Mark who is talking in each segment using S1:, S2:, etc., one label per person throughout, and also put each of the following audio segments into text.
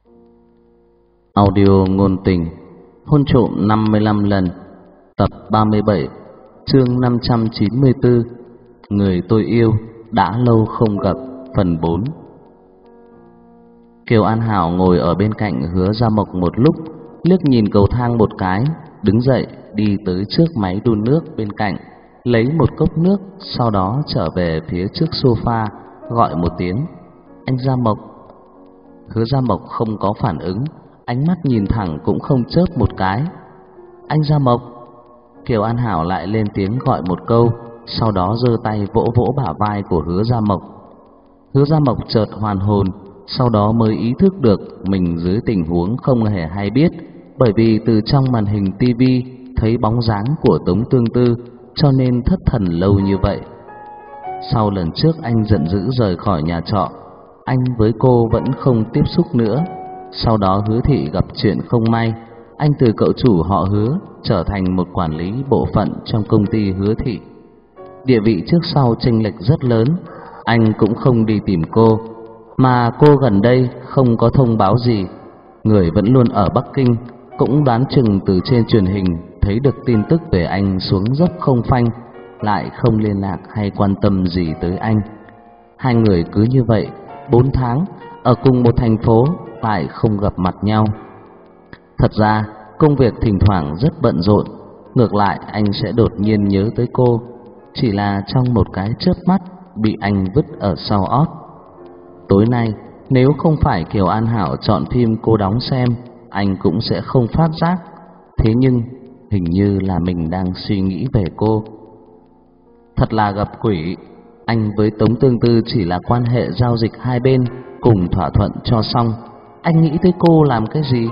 S1: Audio ngôn tình hôn trộm 55 lần, tập 37, chương 594, người tôi yêu đã lâu không gặp, phần 4. Kiều An Hảo ngồi ở bên cạnh Hứa Gia Mộc một lúc, liếc nhìn cầu thang một cái, đứng dậy đi tới trước máy đun nước bên cạnh, lấy một cốc nước, sau đó trở về phía trước sofa, gọi một tiếng: "Anh Gia Mộc." Hứa Gia Mộc không có phản ứng, ánh mắt nhìn thẳng cũng không chớp một cái. "Anh Gia Mộc." Kiều An Hảo lại lên tiếng gọi một câu, sau đó giơ tay vỗ vỗ bả vai của Hứa Gia Mộc. Hứa Gia Mộc chợt hoàn hồn, sau đó mới ý thức được mình dưới tình huống không hề hay biết, bởi vì từ trong màn hình tivi thấy bóng dáng của Tống Tương Tư, cho nên thất thần lâu như vậy. Sau lần trước anh giận dữ rời khỏi nhà trọ, anh với cô vẫn không tiếp xúc nữa. Sau đó Hứa thị gặp chuyện không may, anh từ cậu chủ họ Hứa trở thành một quản lý bộ phận trong công ty Hứa thị. Địa vị trước sau chênh lệch rất lớn, anh cũng không đi tìm cô, mà cô gần đây không có thông báo gì, người vẫn luôn ở Bắc Kinh, cũng đoán chừng từ trên truyền hình thấy được tin tức về anh xuống dốc không phanh, lại không liên lạc hay quan tâm gì tới anh. Hai người cứ như vậy 4 tháng ở cùng một thành phố lại không gặp mặt nhau. Thật ra công việc thỉnh thoảng rất bận rộn, ngược lại anh sẽ đột nhiên nhớ tới cô, chỉ là trong một cái chớp mắt bị anh vứt ở sau ót. Tối nay nếu không phải Kiều An Hảo chọn phim cô đóng xem, anh cũng sẽ không phát giác. Thế nhưng hình như là mình đang suy nghĩ về cô. Thật là gặp quỷ, anh với Tống Tương Tư chỉ là quan hệ giao dịch hai bên cùng thỏa thuận cho xong, anh nghĩ tới cô làm cái gì?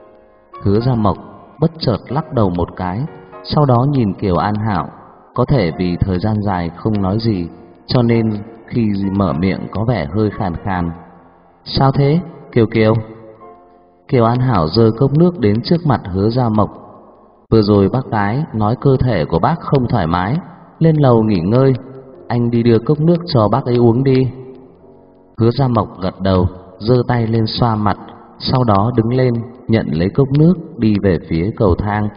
S1: Hứa Gia Mộc bất chợt lắc đầu một cái, sau đó nhìn Kiều An Hảo, có thể vì thời gian dài không nói gì, cho nên khi mở miệng có vẻ hơi khàn khàn. "Sao thế, Kiều Kiều?" Kiều An Hảo giơ cốc nước đến trước mặt Hứa Gia Mộc. "Vừa rồi bác gái nói cơ thể của bác không thoải mái, lên lầu nghỉ ngơi, anh đi đưa cốc nước cho bác ấy uống đi." Hứa Gia Mộc gật đầu, giơ tay lên xoa mặt, sau đó đứng lên nhận lấy cốc nước đi về phía cầu thang.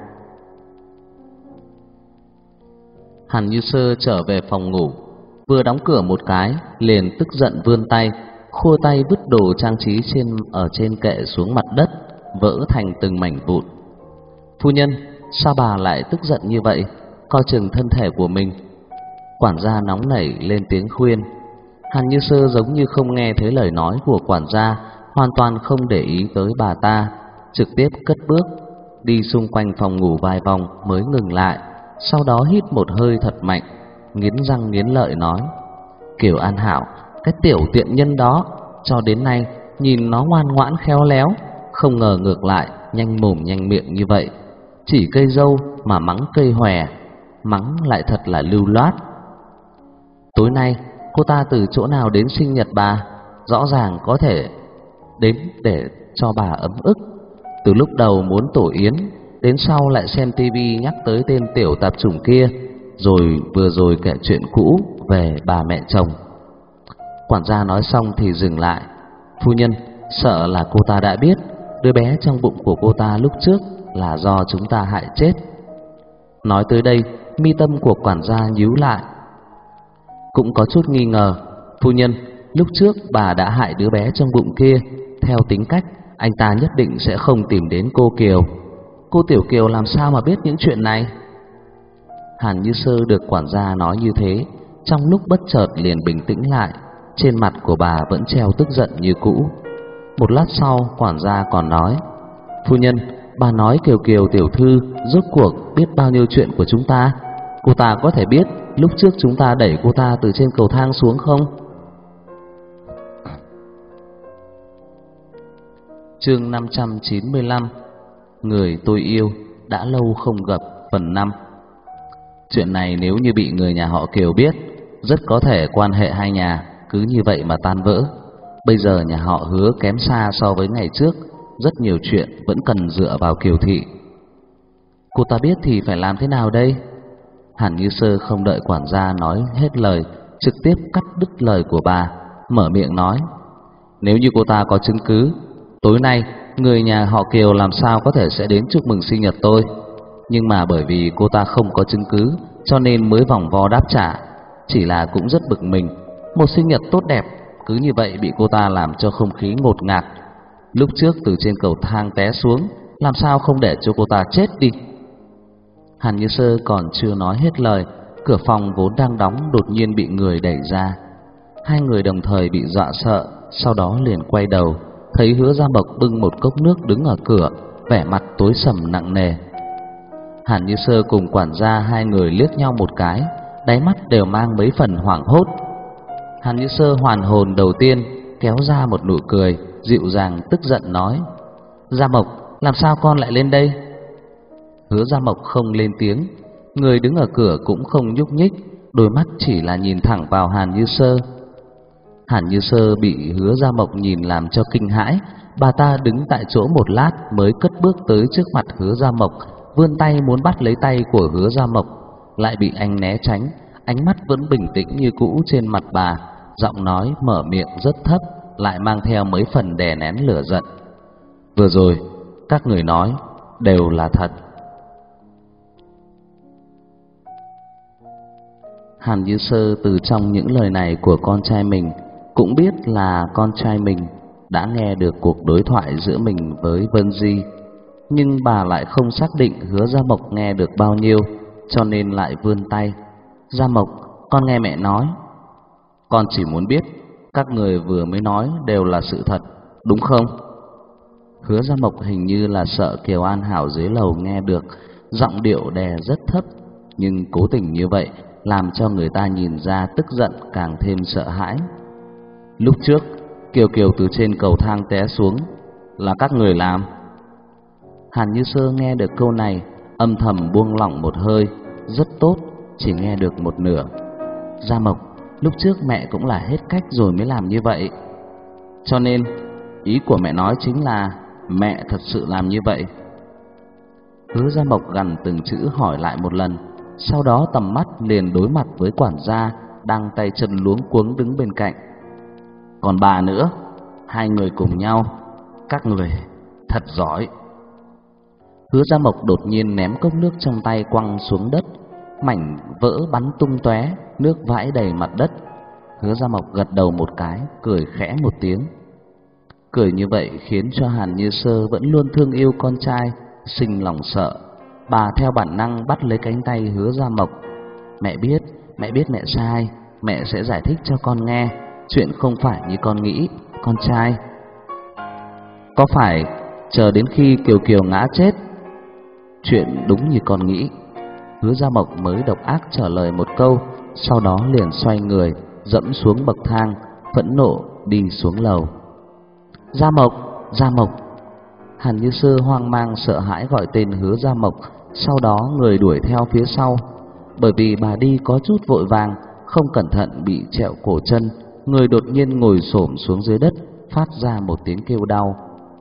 S1: Hàn Như Sơ trở về phòng ngủ, vừa đóng cửa một cái liền tức giận vươn tay, khua tay vứt đồ trang trí trên kệ xuống mặt đất, vỡ thành từng mảnh vụn. "Phu nhân, sao bà lại tức giận như vậy? Coi chừng thân thể của mình." Quản gia nóng nảy lên tiếng khuyên. Hàn Như Sơ giống như không nghe thấy lời nói của quản gia, hoàn toàn không để ý tới bà ta, trực tiếp cất bước đi xung quanh phòng ngủ vài vòng mới ngừng lại, sau đó hít một hơi thật mạnh, nghiến răng nghiến lợi nói: "Kiều An Hảo, cái tiểu tiện nhân đó, cho đến nay nhìn nó ngoan ngoãn khéo léo, không ngờ ngược lại nhanh mồm nhanh miệng như vậy, chỉ cây dâu mà mắng cây hòe, mắng lại thật là lưu loát. Tối nay cô ta từ chỗ nào đến sinh nhật bà, rõ ràng có thể đến để cho bà ấm ức. Từ lúc đầu muốn tổ yến, đến sau lại xem tivi nhắc tới tên tiểu tạp chủng kia, rồi vừa rồi kể chuyện cũ về bà mẹ chồng." Quản gia nói xong thì dừng lại. "Phu nhân, sợ là cô ta đã biết đứa bé trong bụng của cô ta lúc trước là do chúng ta hại chết." Nói tới đây, mi tâm của quản gia nhíu lại, cũng có chút nghi ngờ. "Phu nhân, lúc trước bà đã hại đứa bé trong bụng kia, theo tính cách anh ta nhất định sẽ không tìm đến cô Kiều. Cô Tiểu Kiều làm sao mà biết những chuyện này?" Hàn Như Sơ được quản gia nói như thế, trong lúc bất chợt liền bình tĩnh lại, trên mặt của bà vẫn treo tức giận như cũ. Một lát sau, quản gia còn nói: "Phu nhân, bà nói Kiều Kiều tiểu thư rốt cuộc biết bao nhiêu chuyện của chúng ta? Cô ta có thể biết lúc trước chúng ta đẩy cô ta từ trên cầu thang xuống không?" Chương 595, người tôi yêu đã lâu không gặp, phần 5. Chuyện này nếu như bị người nhà họ Kiều biết, rất có thể quan hệ hai nhà cứ như vậy mà tan vỡ. Bây giờ nhà họ Hứa kém xa so với ngày trước, rất nhiều chuyện vẫn cần dựa vào Kiều thị. Cô ta biết thì phải làm thế nào đây? Hàn Như Sơ không đợi quản gia nói hết lời, trực tiếp cắt đứt lời của bà, mở miệng nói: "Nếu như cô ta có chứng cứ, Tối nay người nhà họ Kiều làm sao có thể sẽ đến chúc mừng sinh nhật tôi, nhưng mà bởi vì cô ta không có chứng cứ cho nên mới vòng vo đáp trả. Chỉ là cũng rất bực mình, một sinh nhật tốt đẹp cứ như vậy bị cô ta làm cho không khí ngột ngạt. Lúc trước từ trên cầu thang té xuống, làm sao không để cho cô ta chết đi. Hàn Như Sơ còn chưa nói hết lời, cửa phòng vốn đang đóng đột nhiên bị người đẩy ra. Hai người đồng thời bị dọa sợ, sau đó liền quay đầu, thấy Hứa Gia Mộc bưng một cốc nước đứng ở cửa, vẻ mặt tối sầm nặng nề. Hàn Như Sơ cùng quản gia hai người liếc nhau một cái, đáy mắt đều mang mấy phần hoảng hốt. Hàn Như Sơ hoàn hồn đầu tiên kéo ra một nụ cười, dịu dàng tức giận nói: "Gia Mộc, làm sao con lại lên đây?" Hứa Gia Mộc không lên tiếng, người đứng ở cửa cũng không nhúc nhích, đôi mắt chỉ là nhìn thẳng vào Hàn Như Sơ. Hàn Như Sơ bị Hứa Gia Mộc nhìn làm cho kinh hãi, bà ta đứng tại chỗ một lát mới cất bước tới trước mặt Hứa Gia Mộc, vươn tay muốn bắt lấy tay của Hứa Gia Mộc, lại bị anh né tránh, ánh mắt vẫn bình tĩnh như cũ trên mặt bà, giọng nói mở miệng rất thấp, lại mang theo mấy phần đè nén lửa giận. "Vừa rồi các người nói đều là thật." Hàn Như Sơ từ trong những lời này của con trai mình cũng biết là con trai mình đã nghe được cuộc đối thoại giữa mình với Vân Di, nhưng bà lại không xác định Hứa Gia Mộc nghe được bao nhiêu, cho nên lại vươn tay. "Gia Mộc, con nghe mẹ nói." "Con chỉ muốn biết các người vừa mới nói đều là sự thật, đúng không?" Hứa Gia Mộc hình như là sợ Kiều An Hảo dưới lầu nghe được, giọng điệu đè rất thấp, nhưng cố tình như vậy làm cho người ta nhìn ra tức giận càng thêm sợ hãi. "Lúc trước Kiều Kiều từ trên cầu thang té xuống là các người làm?" Hàn Như Sơ nghe được câu này âm thầm buông lỏng một hơi. Rất tốt, chỉ nghe được một nửa. "Gia Mộc, lúc trước mẹ cũng là hết cách rồi mới làm như vậy." "Cho nên ý của mẹ nói chính là mẹ thật sự làm như vậy?" Hứa Gia Mộc gằn từng chữ hỏi lại một lần, sau đó tầm mắt liền đối mặt với quản gia đang tay chân luống cuống đứng bên cạnh. "Còn bà nữa, hai người cùng nhau, các người thật giỏi." Hứa Gia Mộc đột nhiên ném cốc nước trong tay quăng xuống đất, mảnh vỡ bắn tung tóe, nước vãi đầy mặt đất. Hứa Gia Mộc gật đầu một cái, cười khẽ một tiếng. Cười như vậy khiến cho Hàn Như Sơ vẫn luôn thương yêu con trai sinh lòng sợ. Bà theo bản năng bắt lấy cánh tay Hứa Gia Mộc. Mẹ biết mẹ sai, mẹ sẽ giải thích cho con nghe, chuyện không phải như con nghĩ, con trai." "Có phải chờ đến khi Kiều Kiều ngã chết?" "Chuyện đúng như con nghĩ." Hứa Gia Mộc mới độc ác trả lời một câu, sau đó liền xoay người dẫm xuống bậc thang, phẫn nộ đi xuống lầu. "Gia Mộc, Gia Mộc!" Hàn Như Sơ hoang mang sợ hãi gọi tên Hứa Gia Mộc, sau đó người đuổi theo phía sau. Bởi vì bà đi có chút vội vàng, không cẩn thận bị trẹo cổ chân, người đột nhiên ngồi xổm xuống dưới đất, phát ra một tiếng kêu đau.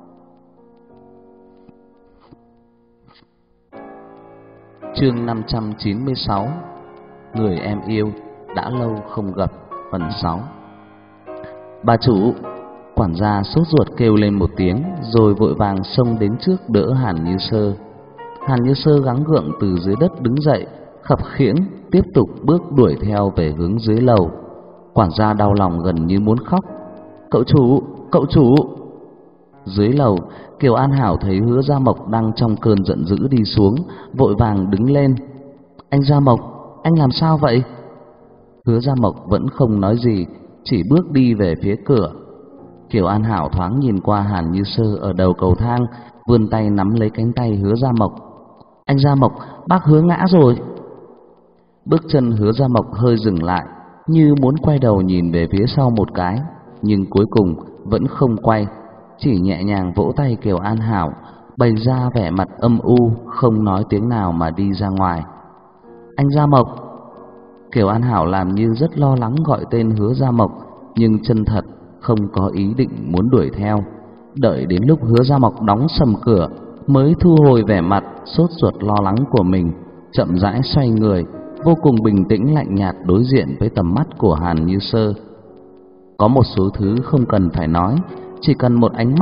S1: Chương 596: Người em yêu đã lâu không gặp, phần 6. "Bà chủ!" Quản gia sốt ruột kêu lên một tiếng, rồi vội vàng xông đến trước đỡ Hàn Như Sơ. Hàn Như Sơ gắng gượng từ dưới đất đứng dậy, khập khiễng tiếp tục bước đuổi theo về hướng dưới lầu. Quản gia đau lòng gần như muốn khóc. Cậu chủ!" Dưới lầu, Kiều An Hảo thấy Hứa Gia Mộc đang trong cơn giận dữ đi xuống, vội vàng đứng lên. "Anh Gia Mộc, anh làm sao vậy?" Hứa Gia Mộc vẫn không nói gì, chỉ bước đi về phía cửa. Kiều An Hảo thoáng nhìn qua Hàn Như Sơ ở đầu cầu thang, vươn tay nắm lấy cánh tay Hứa Gia Mộc. "Anh Gia Mộc, bác Hứa ngã rồi." Bước chân Hứa Gia Mộc hơi dừng lại, như muốn quay đầu nhìn về phía sau một cái, nhưng cuối cùng vẫn không quay, chỉ nhẹ nhàng vỗ tay Kiều An Hảo, bày ra vẻ mặt âm u, không nói tiếng nào mà đi ra ngoài. "Anh Gia Mộc!" Kiều An Hảo làm như rất lo lắng gọi tên Hứa Gia Mộc, nhưng chân thật không có ý định muốn đuổi theo. Đợi đến lúc Hứa Gia Mộc đóng sầm cửa, mới thu hồi vẻ mặt sốt ruột lo lắng của mình, chậm rãi xoay người, vô cùng bình tĩnh lạnh nhạt đối diện với tầm mắt của Hàn Như Sơ. Có một số thứ không cần phải nói, chỉ cần một ánh mắt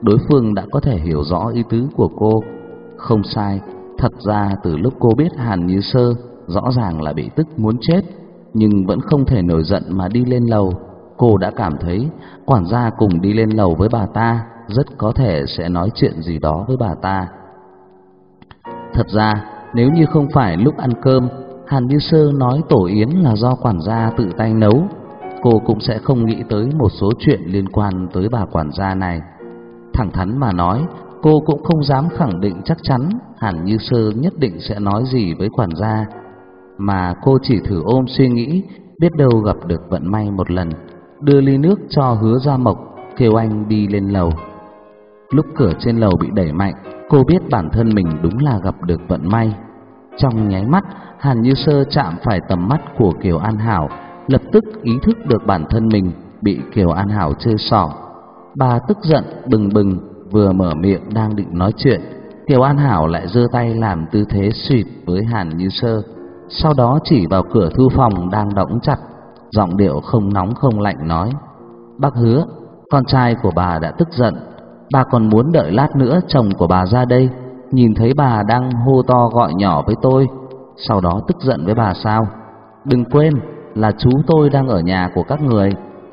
S1: đối phương đã có thể hiểu rõ ý tứ của cô. Không sai, thật ra từ lúc cô biết Hàn Như Sơ rõ ràng là bị tức muốn chết, nhưng vẫn không thể nổi giận mà đi lên lầu. Cô đã cảm thấy quản gia cùng đi lên lầu với bà ta rất có thể sẽ nói chuyện gì đó với bà ta. Thật ra nếu như không phải lúc ăn cơm Hàn Như Sơ nói tổ yến là do quản gia tự tay nấu, cô cũng sẽ không nghĩ tới một số chuyện liên quan tới bà quản gia này. Thẳng thắn mà nói, cô cũng không dám khẳng định chắc chắn Hàn Như Sơ nhất định sẽ nói gì với quản gia, mà cô chỉ thử ôm suy nghĩ, biết đâu gặp được vận may một lần, đưa ly nước cho Hứa Gia Mộc, kêu anh đi lên lầu. Lúc cửa trên lầu bị đẩy mạnh, cô biết bản thân mình đúng là gặp được vận may. Trong nháy mắt, Hàn Như Sơ chạm phải tầm mắt của Kiều An Hảo, lập tức ý thức được bản thân mình bị Kiều An Hảo chơi xỏ. Bà tức giận bừng bừng, vừa mở miệng đang định nói chuyện, Kiều An Hảo lại giơ tay làm tư thế suýt với Hàn Như Sơ, sau đó chỉ vào cửa thư phòng đang đóng chặt, giọng điệu không nóng không lạnh nói: "Bác Hứa, con trai của bà đã tức giận, bà còn muốn đợi lát nữa chồng của bà ra đây, nhìn thấy bà đang hô to gọi nhỏ với tôi, sau đó tức giận với bà sao? Đừng quên là chú tôi đang ở nhà của các người."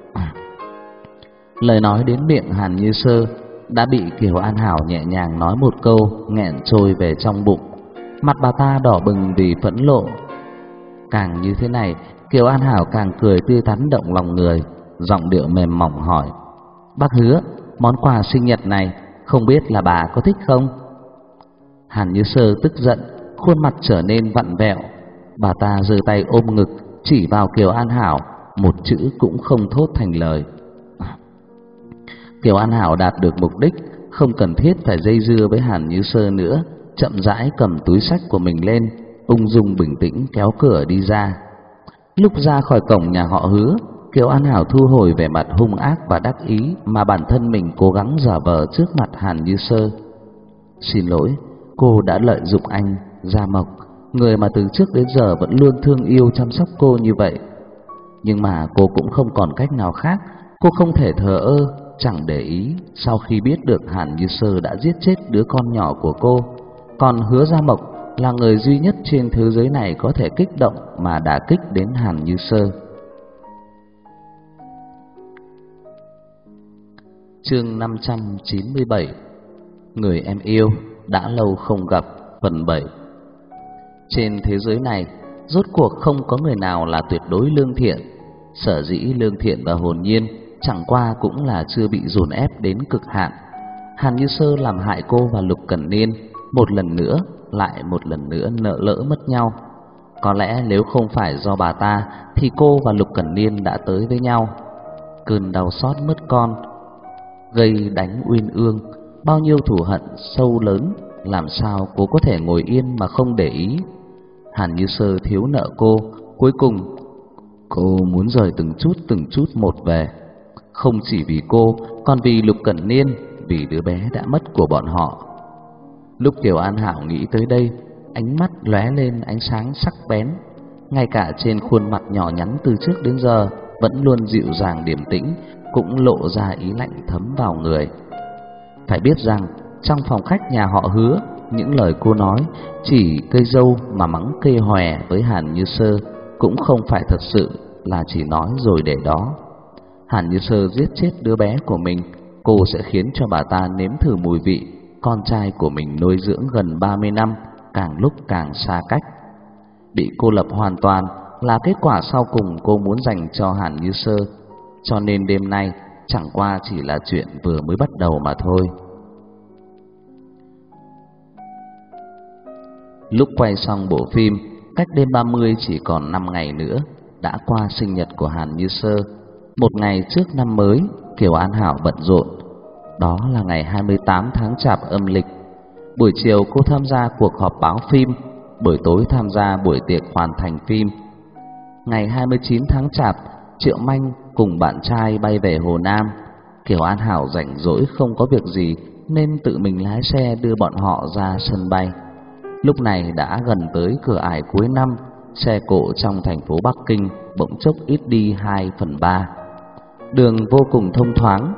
S1: Lời nói đến miệng Hàn Như Sơ đã bị Kiều An Hảo nhẹ nhàng nói một câu nghẹn trôi về trong bụng. Mặt bà ta đỏ bừng vì phẫn nộ. Càng như thế này, Kiều An Hảo càng cười tươi thắn động lòng người, giọng điệu mềm mỏng hỏi: "Bác Hứa, món quà sinh nhật này không biết là bà có thích không?" Hàn Như Sơ tức giận, khuôn mặt trở nên vặn vẹo. Bà ta giơ tay ôm ngực, chỉ vào Kiều An Hảo, một chữ cũng không thốt thành lời. Kiều An Hảo đạt được mục đích, không cần thiết phải dây dưa với Hàn Như Sơ nữa, chậm rãi cầm túi xách của mình lên, ung dung bình tĩnh kéo cửa đi ra. Lúc ra khỏi cổng nhà họ Hứa, Kiều An Hảo thu hồi vẻ mặt hung ác và đắc ý mà bản thân mình cố gắng giả vờ trước mặt Hàn Như Sơ. "Xin lỗi, cô đã lợi dụng anh, Gia Mộc, người mà từ trước đến giờ vẫn luôn thương yêu chăm sóc cô như vậy. Nhưng mà cô cũng không còn cách nào khác, cô không thể thờ ơ, chẳng để ý sau khi biết được Hàn Như Sơ đã giết chết đứa con nhỏ của cô. Còn Hứa Gia Mộc là người duy nhất trên thế giới này có thể kích động mà đả kích đến Hàn Như Sơ." Chương 597: Người em yêu đã lâu không gặp, phần 7. Trên thế giới này, rốt cuộc không có người nào là tuyệt đối lương thiện. Sở dĩ lương thiện và hồn nhiên chẳng qua cũng là chưa bị dồn ép đến cực hạn. Hàn Như Sơ làm hại cô và Lục Cẩn Niên, một lần nữa lại một lần nữa nợ lỡ mất nhau. Có lẽ nếu không phải do bà ta thì cô và Lục Cẩn Niên đã tới với nhau. Cơn đau xót mất con, gây đánh uyên ương, bao nhiêu thù hận sâu lớn, làm sao cô có thể ngồi yên mà không để ý. Hàn Như Sơ thiếu nợ cô, cuối cùng cô muốn rời từng chút một về, không chỉ vì cô, còn vì Lục Cẩn Niên, vì đứa bé đã mất của bọn họ. Lúc Kiều An Hảo nghĩ tới đây, ánh mắt lóe lên ánh sáng sắc bén, ngay cả trên khuôn mặt nhỏ nhắn từ trước đến giờ vẫn luôn dịu dàng điềm tĩnh cũng lộ ra ý lạnh thấm vào người. Phải biết rằng trong phòng khách nhà họ Hứa, những lời cô nói chỉ cây dâu mà mắng cây hòe với Hàn Như Sơ cũng không phải thật sự, là chỉ nói rồi để đó. Hàn Như Sơ giết chết đứa bé của mình, cô sẽ khiến cho bà ta nếm thử mùi vị con trai của mình nuôi dưỡng gần 30 năm càng lúc càng xa cách. Bị cô lập hoàn toàn là kết quả sau cùng cô muốn dành cho Hàn Như Sơ, cho nên đêm nay chẳng qua chỉ là chuyện vừa mới bắt đầu mà thôi. Lúc quay xong bộ phim, cách đêm 30 chỉ còn 5 ngày nữa, đã qua sinh nhật của Hàn Như Sơ. Một ngày trước năm mới, Kiều An Hảo bận rộn. Đó là ngày 28 tháng Chạp âm lịch. Buổi chiều cô tham gia cuộc họp báo phim, buổi tối tham gia buổi tiệc hoàn thành phim. Ngày 29 tháng Chạp, Triệu Manh cùng bạn trai bay về Hồ Nam. Kiều An Hảo rảnh rỗi không có việc gì nên tự mình lái xe đưa bọn họ ra sân bay. Lúc này đã gần tới cửa ải cuối năm, xe cộ trong thành phố Bắc Kinh bỗng chốc ít đi 2/3. Đường vô cùng thông thoáng,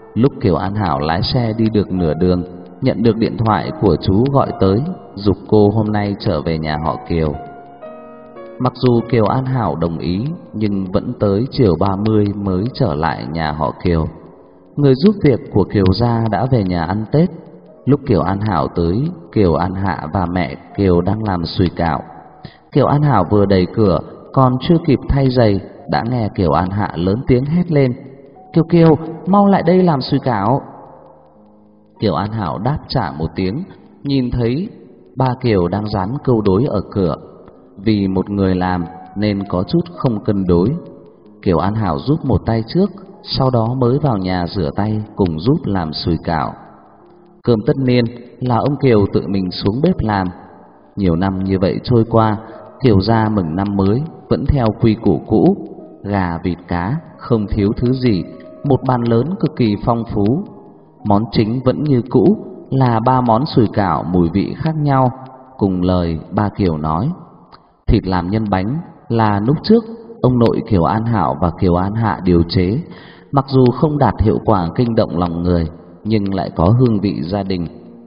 S1: Lúc Kiều An Hảo lái xe đi được nửa đường, nhận được điện thoại của chú gọi tới, giục cô hôm nay trở về nhà họ Kiều. Mặc dù Kiều An Hảo đồng ý, nhưng vẫn tới chiều 30 mới trở lại nhà họ Kiều. Người giúp việc của Kiều gia đã về nhà ăn Tết. Lúc Kiều An Hảo tới, Kiều An Hạ và mẹ Kiều đang làm sùi cảo. Kiều An Hảo vừa đẩy cửa, còn chưa kịp thay giày, đã nghe Kiều An Hạ lớn tiếng hét lên: "Kiều Kiều, mau lại đây làm sùi cảo." Kiều An Hảo đáp trả một tiếng, nhìn thấy ba Kiều đang dán câu đối ở cửa. Vì một người làm nên có chút không cân đối. Kiều An Hảo giúp một tay trước, sau đó mới vào nhà rửa tay cùng giúp làm sùi cảo. Cơm tất niên là ông Kiều tự mình xuống bếp làm. Nhiều năm như vậy trôi qua, Kiều gia mừng năm mới vẫn theo quy củ cũ, gà vịt cá không thiếu thứ gì, một bàn lớn cực kỳ phong phú. Món chính vẫn như cũ là 3 món sùi cảo mùi vị khác nhau. Cùng lời ba Kiều nói, thịt làm nhân bánh là lúc trước ông nội Kiều An Hảo và Kiều An Hạ điều chế, mặc dù không đạt hiệu quả kinh động lòng người, nhưng lại có hương vị gia đình.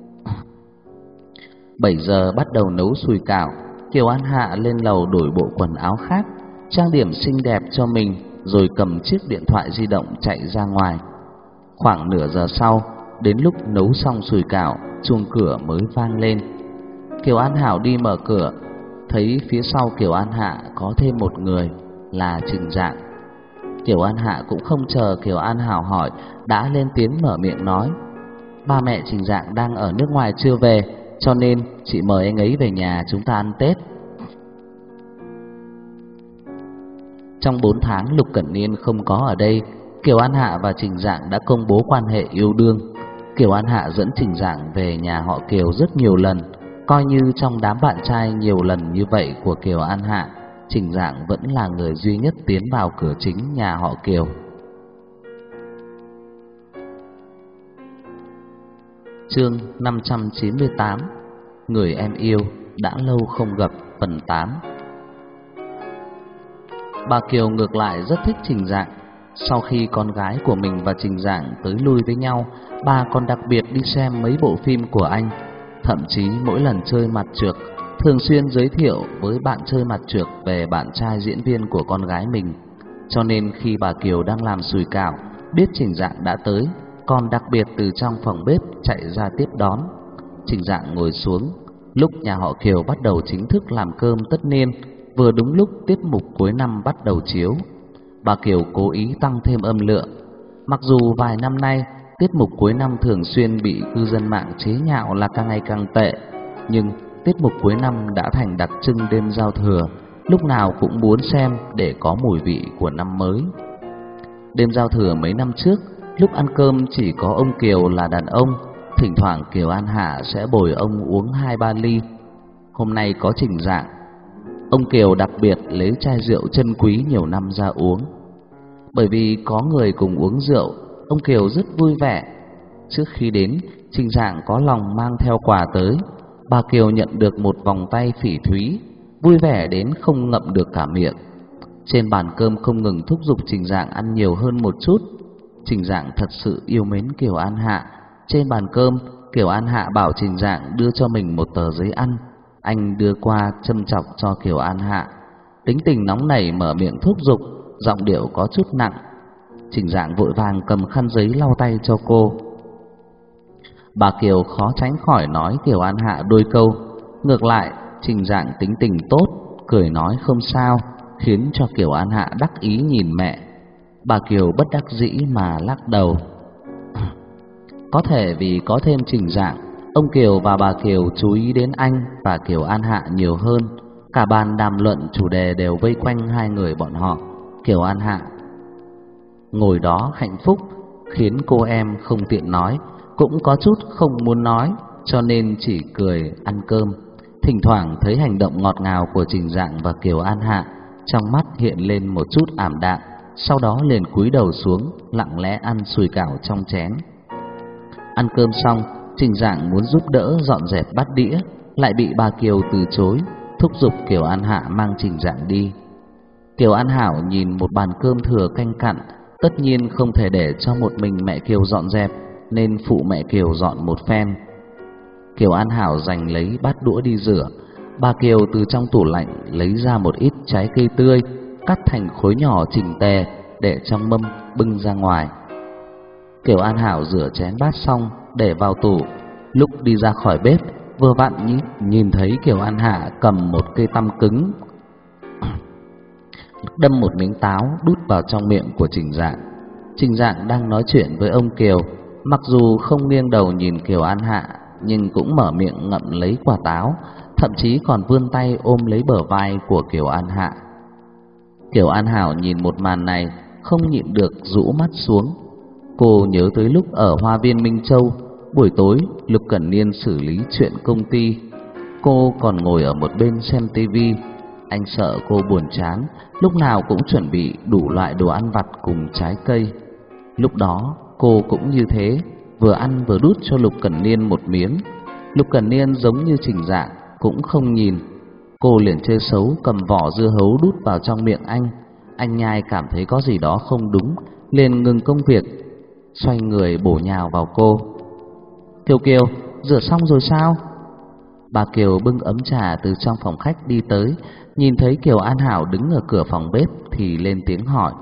S1: 7 giờ bắt đầu nấu sùi cảo. Kiều An Hạ lên lầu đổi bộ quần áo khác, trang điểm xinh đẹp cho mình, rồi cầm chiếc điện thoại di động chạy ra ngoài. Khoảng nửa giờ sau, đến lúc nấu xong sùi cảo, chuông cửa mới vang lên. Kiều An Hảo đi mở cửa, thấy phía sau Kiều An Hạ có thêm một người là Trình Dạng. Kiều An Hạ cũng không chờ Kiều An Hảo hỏi, đã lên tiếng mở miệng nói: "Ba mẹ Trình Dạng đang ở nước ngoài chưa về, cho nên chị mời anh ấy về nhà chúng ta ăn Tết." Trong 4 tháng Lục Cẩn Niên không có ở đây, Kiều An Hạ và Trình Dạng đã công bố quan hệ yêu đương. Kiều An Hạ dẫn Trình Dạng về nhà họ Kiều rất nhiều lần, coi như trong đám bạn trai nhiều lần như vậy của Kiều An Hạ, Trình Dạng vẫn là người duy nhất tiến vào cửa chính nhà họ Kiều. Chương 598: Người em yêu đã lâu không gặp, phần 8. Bà Kiều ngược lại rất thích Trình Dạng. Sau khi con gái của mình và Trình Dạng tới lui với nhau, bà còn đặc biệt đi xem mấy bộ phim của anh. Thậm chí mỗi lần chơi mặt trược, thường xuyên giới thiệu với bạn chơi mặt trược về bạn trai diễn viên của con gái mình. Cho nên khi bà Kiều đang làm sùi cảo, biết Trình Dạng đã tới, còn đặc biệt từ trong phòng bếp chạy ra tiếp đón. Trình Dạng ngồi xuống. Lúc nhà họ Kiều bắt đầu chính thức làm cơm tất niên, vừa đúng lúc tiết mục cuối năm bắt đầu chiếu. Bà Kiều cố ý tăng thêm âm lượng. Mặc dù vài năm nay tiết mục cuối năm thường xuyên bị cư dân mạng chế nhạo là càng ngày càng tệ, nhưng tiết mục cuối năm đã thành đặc trưng đêm giao thừa, lúc nào cũng muốn xem để có mùi vị của năm mới. Đêm giao thừa mấy năm trước, lúc ăn cơm chỉ có ông Kiều là đàn ông, thỉnh thoảng Kiều An Hạ sẽ bồi ông uống 2-3 ly. Hôm nay có Trình Dạng, ông Kiều đặc biệt lấy chai rượu chân quý nhiều năm ra uống. Bởi vì có người cùng uống rượu, ông Kiều rất vui vẻ. Trước khi đến, Trình Dạng có lòng mang theo quà tới. Bà Kiều nhận được một vòng tay phỉ thúy, vui vẻ đến không ngậm được cả miệng. Trên bàn cơm không ngừng thúc giục Trình Dạng ăn nhiều hơn một chút. Trình Dạng thật sự yêu mến Kiều An Hạ. Trên bàn cơm, Kiều An Hạ bảo Trình Dạng đưa cho mình một tờ giấy ăn. Anh đưa qua châm chọc cho Kiều An Hạ. Tính tình nóng nảy mở miệng thúc giục, giọng điệu có chút nặng. Trình Dạng vội vàng cầm khăn giấy lau tay cho cô. Bà Kiều khó tránh khỏi nói Kiều An Hạ đôi câu. Ngược lại, Trình Dạng tính tình tốt, cười nói không sao, khiến cho Kiều An Hạ đắc ý nhìn mẹ. Bà Kiều bất đắc dĩ mà lắc đầu. Có thể vì có thêm Trình Dạng, ông Kiều và bà Kiều chú ý đến anh và Kiều An Hạ nhiều hơn. Cả bàn đàm luận chủ đề đều vây quanh hai người bọn họ. Kiều An Hạ ngồi đó hạnh phúc, khiến cô em không tiện nói, cũng có chút không muốn nói, cho nên chỉ cười ăn cơm. Thỉnh thoảng thấy hành động ngọt ngào của Trình Dạng và Kiều An Hạ, trong mắt hiện lên một chút ảm đạm, sau đó liền cúi đầu xuống, lặng lẽ ăn sùi cảo trong chén. Ăn cơm xong, Trình Dạng muốn giúp đỡ dọn dẹp bát đĩa, lại bị bà Kiều từ chối, thúc giục Kiều An Hạ mang Trình Dạng đi. Kiều An Hảo nhìn một bàn cơm thừa canh cặn, tất nhiên không thể để cho một mình mẹ Kiều dọn dẹp, nên phụ mẹ Kiều dọn một phen. Kiều An Hảo giành lấy bát đũa đi rửa. Bà Kiều từ trong tủ lạnh lấy ra một ít trái cây tươi, cắt thành khối nhỏ chỉnh tề để trong mâm bưng ra ngoài. Kiều An Hảo rửa chén bát xong để vào tủ. Lúc đi ra khỏi bếp, vừa vặn nhìn thấy Kiều An Hạ cầm một cây tăm cứng, đâm một miếng táo đút vào trong miệng của Trình Dạng. Trình Dạng đang nói chuyện với ông Kiều, mặc dù không nghiêng đầu nhìn Kiều An Hạ, nhưng cũng mở miệng ngậm lấy quả táo, thậm chí còn vươn tay ôm lấy bờ vai của Kiều An Hạ. Kiều An Hảo nhìn một màn này, không nhịn được rũ mắt xuống. Cô nhớ tới lúc ở Hoa viên Minh Châu, buổi tối Lục Cẩn Niên xử lý chuyện công ty, cô còn ngồi ở một bên xem tivi. Anh sợ cô buồn chán, lúc nào cũng chuẩn bị đủ loại đồ ăn vặt cùng trái cây. Lúc đó cô cũng như thế, vừa ăn vừa đút cho Lục Cẩn Niên một miếng. Lục Cẩn Niên giống như Trình Dạng, cũng không nhìn. Cô liền chơi xấu cầm vỏ dưa hấu đút vào trong miệng anh. Anh nhai cảm thấy có gì đó không đúng, liền ngừng công việc, xoay người bổ nhào vào cô. Kiều Kiều, rửa xong rồi sao? Bà Kiều bưng ấm trà từ trong phòng khách đi tới, nhìn thấy Kiều An Hảo đứng ở cửa phòng bếp thì lên tiếng hỏi.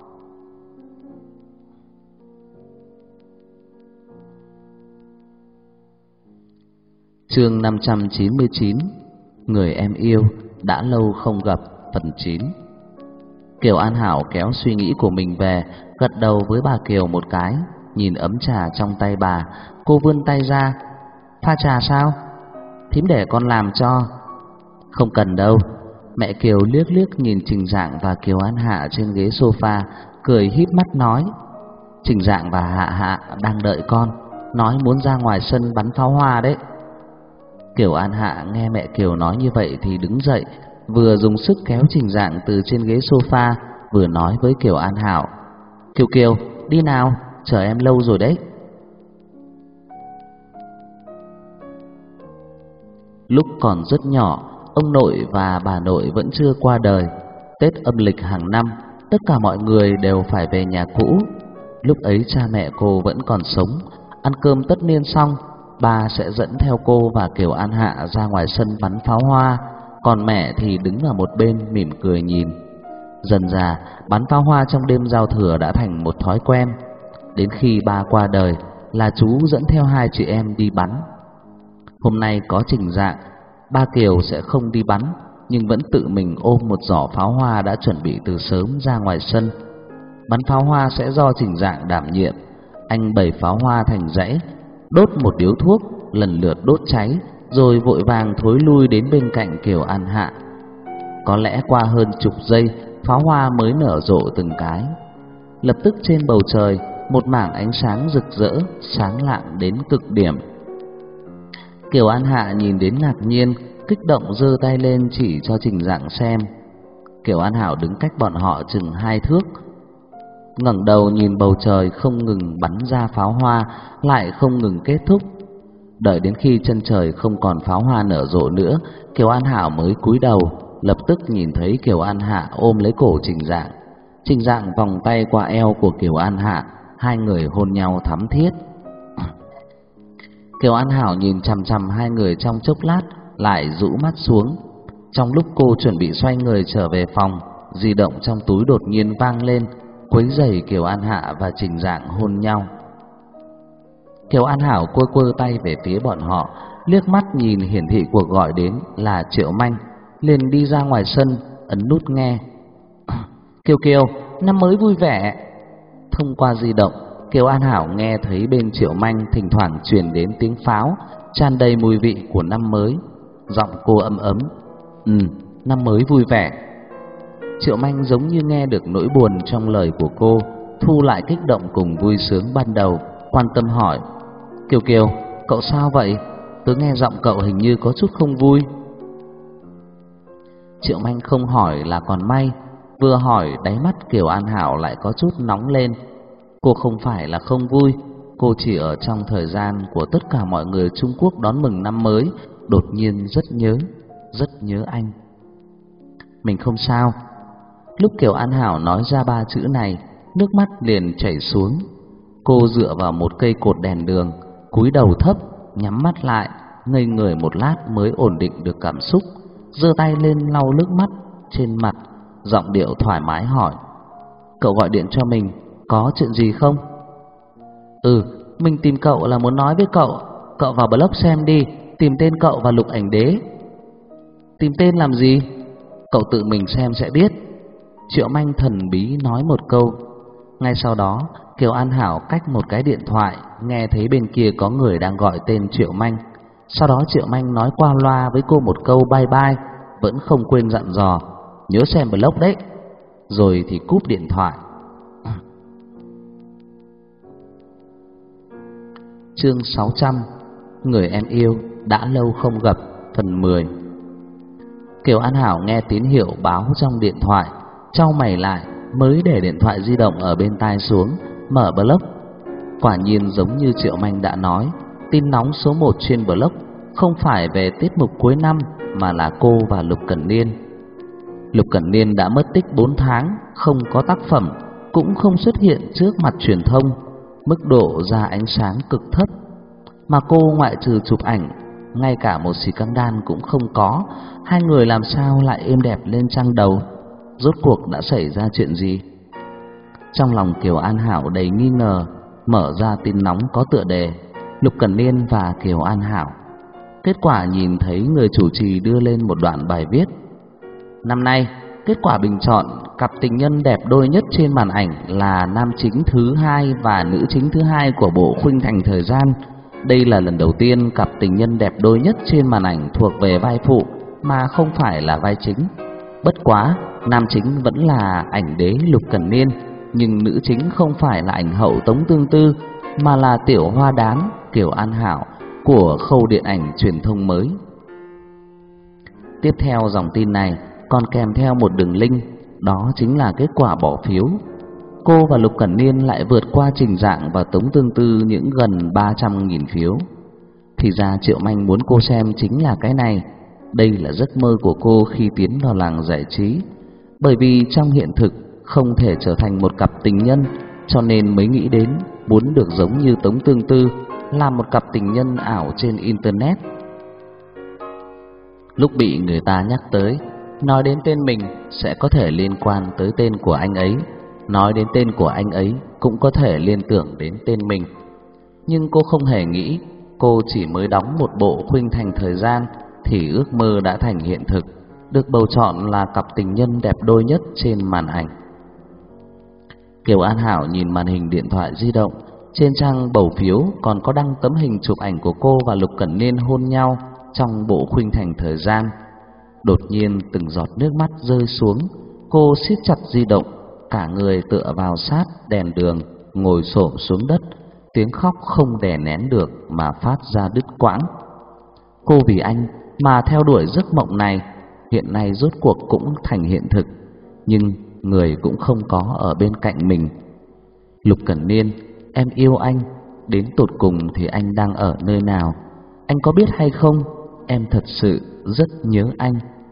S1: Chương 599, Người em yêu, đã lâu không gặp, phần 9. Kiều An Hảo kéo suy nghĩ của mình về, gật đầu với bà Kiều một cái, nhìn ấm trà trong tay bà, cô vươn tay ra. Pha trà sao? Thím để con làm cho. Không cần đâu. Mẹ Kiều liếc liếc nhìn Trình Dạng và Kiều An Hạ trên ghế sofa, cười híp mắt nói. Trình Dạng và Hạ Hạ đang đợi con, nói muốn ra ngoài sân bắn pháo hoa đấy. Kiều An Hạ nghe mẹ Kiều nói như vậy thì đứng dậy, vừa dùng sức kéo Trình Dạng từ trên ghế sofa, vừa nói với Kiều An Hảo. Kiều Kiều, đi nào, chờ em lâu rồi đấy. Lúc còn rất nhỏ, ông nội và bà nội vẫn chưa qua đời. Tết âm lịch hàng năm, tất cả mọi người đều phải về nhà cũ. Lúc ấy cha mẹ cô vẫn còn sống. Ăn cơm tất niên xong, ba sẽ dẫn theo cô và Kiều An Hạ ra ngoài sân bắn pháo hoa, còn mẹ thì đứng ở một bên mỉm cười nhìn. Dần dà, bắn pháo hoa trong đêm giao thừa đã thành một thói quen. Đến khi ba qua đời là chú dẫn theo hai chị em đi bắn. Hôm nay có Trình Dạng, ba Kiều sẽ không đi bắn, nhưng vẫn tự mình ôm một giỏ pháo hoa đã chuẩn bị từ sớm ra ngoài sân. Bắn pháo hoa sẽ do Trình Dạng đảm nhiệm. Anh bày pháo hoa thành dãy, đốt một điếu thuốc, lần lượt đốt cháy, rồi vội vàng thối lui đến bên cạnh Kiều An Hạ. Có lẽ qua hơn chục giây, pháo hoa mới nở rộ từng cái. Lập tức trên bầu trời, một mảng ánh sáng rực rỡ, sáng lạng đến cực điểm. Kiều An Hạ nhìn đến ngạc nhiên, kích động giơ tay lên chỉ cho Trình Dạng xem. Kiều An Hảo đứng cách bọn họ chừng 2 thước, ngẩng đầu nhìn bầu trời không ngừng bắn ra pháo hoa, lại không ngừng kết thúc. Đợi đến khi chân trời không còn pháo hoa nở rộ nữa, Kiều An Hảo mới cúi đầu, lập tức nhìn thấy Kiều An Hạ ôm lấy cổ Trình Dạng. Trình Dạng vòng tay qua eo của Kiều An Hạ, hai người hôn nhau thắm thiết. Kiều An Hảo nhìn chằm chằm hai người trong chốc lát, lại rũ mắt xuống. Trong lúc cô chuẩn bị xoay người trở về phòng, di động trong túi đột nhiên vang lên, quấy rầy Kiều An Hạ và Trình Dạng hôn nhau. Kiều An Hảo quơ quơ tay về phía bọn họ, liếc mắt nhìn hiển thị cuộc gọi đến là Triệu Manh, liền đi ra ngoài sân, ấn nút nghe. Kiều Kiều, năm mới vui vẻ. Thông qua di động, Kiều An Hảo nghe thấy bên Triệu Manh thỉnh thoảng truyền đến tiếng pháo, tràn đầy mùi vị của năm mới. Giọng cô ấm ấm. Năm mới vui vẻ. Triệu Manh giống như nghe được nỗi buồn trong lời của cô, thu lại kích động cùng vui sướng ban đầu, quan tâm hỏi. Kiều Kiều, cậu sao vậy? Tớ nghe giọng cậu hình như có chút không vui. Triệu Manh không hỏi là còn may, vừa hỏi đáy mắt Kiều An Hảo lại có chút nóng lên. Cô không phải là không vui, cô chỉ ở trong thời gian của tất cả mọi người Trung Quốc đón mừng năm mới, đột nhiên rất nhớ anh. Mình không sao. Lúc Kiều An Hảo nói ra ba chữ này, nước mắt liền chảy xuống. Cô dựa vào một cây cột đèn đường, cúi đầu thấp, nhắm mắt lại, ngây người một lát mới ổn định được cảm xúc, giơ tay lên lau nước mắt trên mặt, giọng điệu thoải mái hỏi: "Cậu gọi điện cho mình, có chuyện gì không?" Mình tìm cậu là muốn nói với cậu. Cậu vào blog xem đi, tìm tên cậu và lục ảnh đế." "Tìm tên làm gì?" "Cậu tự mình xem sẽ biết." Triệu Manh thần bí nói một câu. Ngay sau đó, Kiều An Hảo cách một cái điện thoại nghe thấy bên kia có người đang gọi tên Triệu Manh. Sau đó Triệu Manh nói qua loa với cô một câu bye bye, vẫn không quên dặn dò: "Nhớ xem blog đấy." Rồi thì cúp điện thoại. Chương 600: Người em yêu đã lâu không gặp, phần 10. Kiều An Hảo nghe tín hiệu báo trong điện thoại, chau mày lại, mới để điện thoại di động ở bên tai xuống, mở blog. Quả nhiên giống như Triệu Manh đã nói, tin nóng số 1 trên blog không phải về tiết mục cuối năm mà là cô và Lục Cẩn Niên. Lục Cẩn Niên đã mất tích 4 tháng, không có tác phẩm, cũng không xuất hiện trước mặt truyền thông, mức độ ra ánh sáng cực thấp. Mà cô ngoại trừ chụp ảnh, ngay cả một scandal cũng không có. Hai người làm sao lại êm đẹp lên trang đầu? Rốt cuộc đã xảy ra chuyện gì? Trong lòng Kiều An Hảo đầy nghi ngờ, mở ra tin nóng có tựa đề Lục Cẩn Niên và Kiều An Hảo. Kết quả nhìn thấy người chủ trì đưa lên một đoạn bài viết: "Năm nay, kết quả bình chọn cặp tình nhân đẹp đôi nhất trên màn ảnh là nam chính thứ 2 và nữ chính thứ 2 của bộ Khuynh Thành Thời Gian. Đây là lần đầu tiên cặp tình nhân đẹp đôi nhất trên màn ảnh thuộc về vai phụ mà không phải là vai chính. Bất quá, nam chính vẫn là ảnh đế Lục Cẩn Niên, nhưng nữ chính không phải là ảnh hậu Tống Tương Tư mà là tiểu hoa đáng Kiều An Hảo của khâu điện ảnh truyền thông mới." Tiếp theo dòng tin này còn kèm theo một đường link, đó chính là kết quả bỏ phiếu. Cô và Lục Cẩn Niên lại vượt qua Trình Dạng và Tống Tương Tư những gần 300.000 phiếu. Thì ra Triệu Manh muốn cô xem chính là cái này. Đây là giấc mơ của cô khi tiến vào làng giải trí. Bởi vì trong hiện thực không thể trở thành một cặp tình nhân, cho nên mới nghĩ đến muốn được giống như Tống Tương Tư, làm một cặp tình nhân ảo trên internet. Lúc bị người ta nhắc tới, nói đến tên mình sẽ có thể liên quan tới tên của anh ấy, nói đến tên của anh ấy cũng có thể liên tưởng đến tên mình. Nhưng cô không hề nghĩ cô chỉ mới đóng một bộ Khuynh Thành Thời Gian thì ước mơ đã thành hiện thực, được bầu chọn là cặp tình nhân đẹp đôi nhất trên màn ảnh. Kiều An Hảo nhìn màn hình điện thoại di động, trên trang bầu phiếu còn có đăng tấm hình chụp ảnh của cô và Lục Cẩn Niên hôn nhau trong bộ Khuynh Thành Thời Gian. Đột nhiên từng giọt nước mắt rơi xuống, cô siết chặt di động, cả người tựa vào sát đèn đường, ngồi xổm xuống đất, tiếng khóc không đè nén được mà phát ra đứt quãng. Cô vì anh mà theo đuổi giấc mộng này, hiện nay rốt cuộc cũng thành hiện thực, nhưng người cũng không có ở bên cạnh mình. Lục Cẩn Niên, em yêu anh, đến tột cùng thì anh đang ở nơi nào? Anh có biết hay không, em thật sự rất nhớ anh.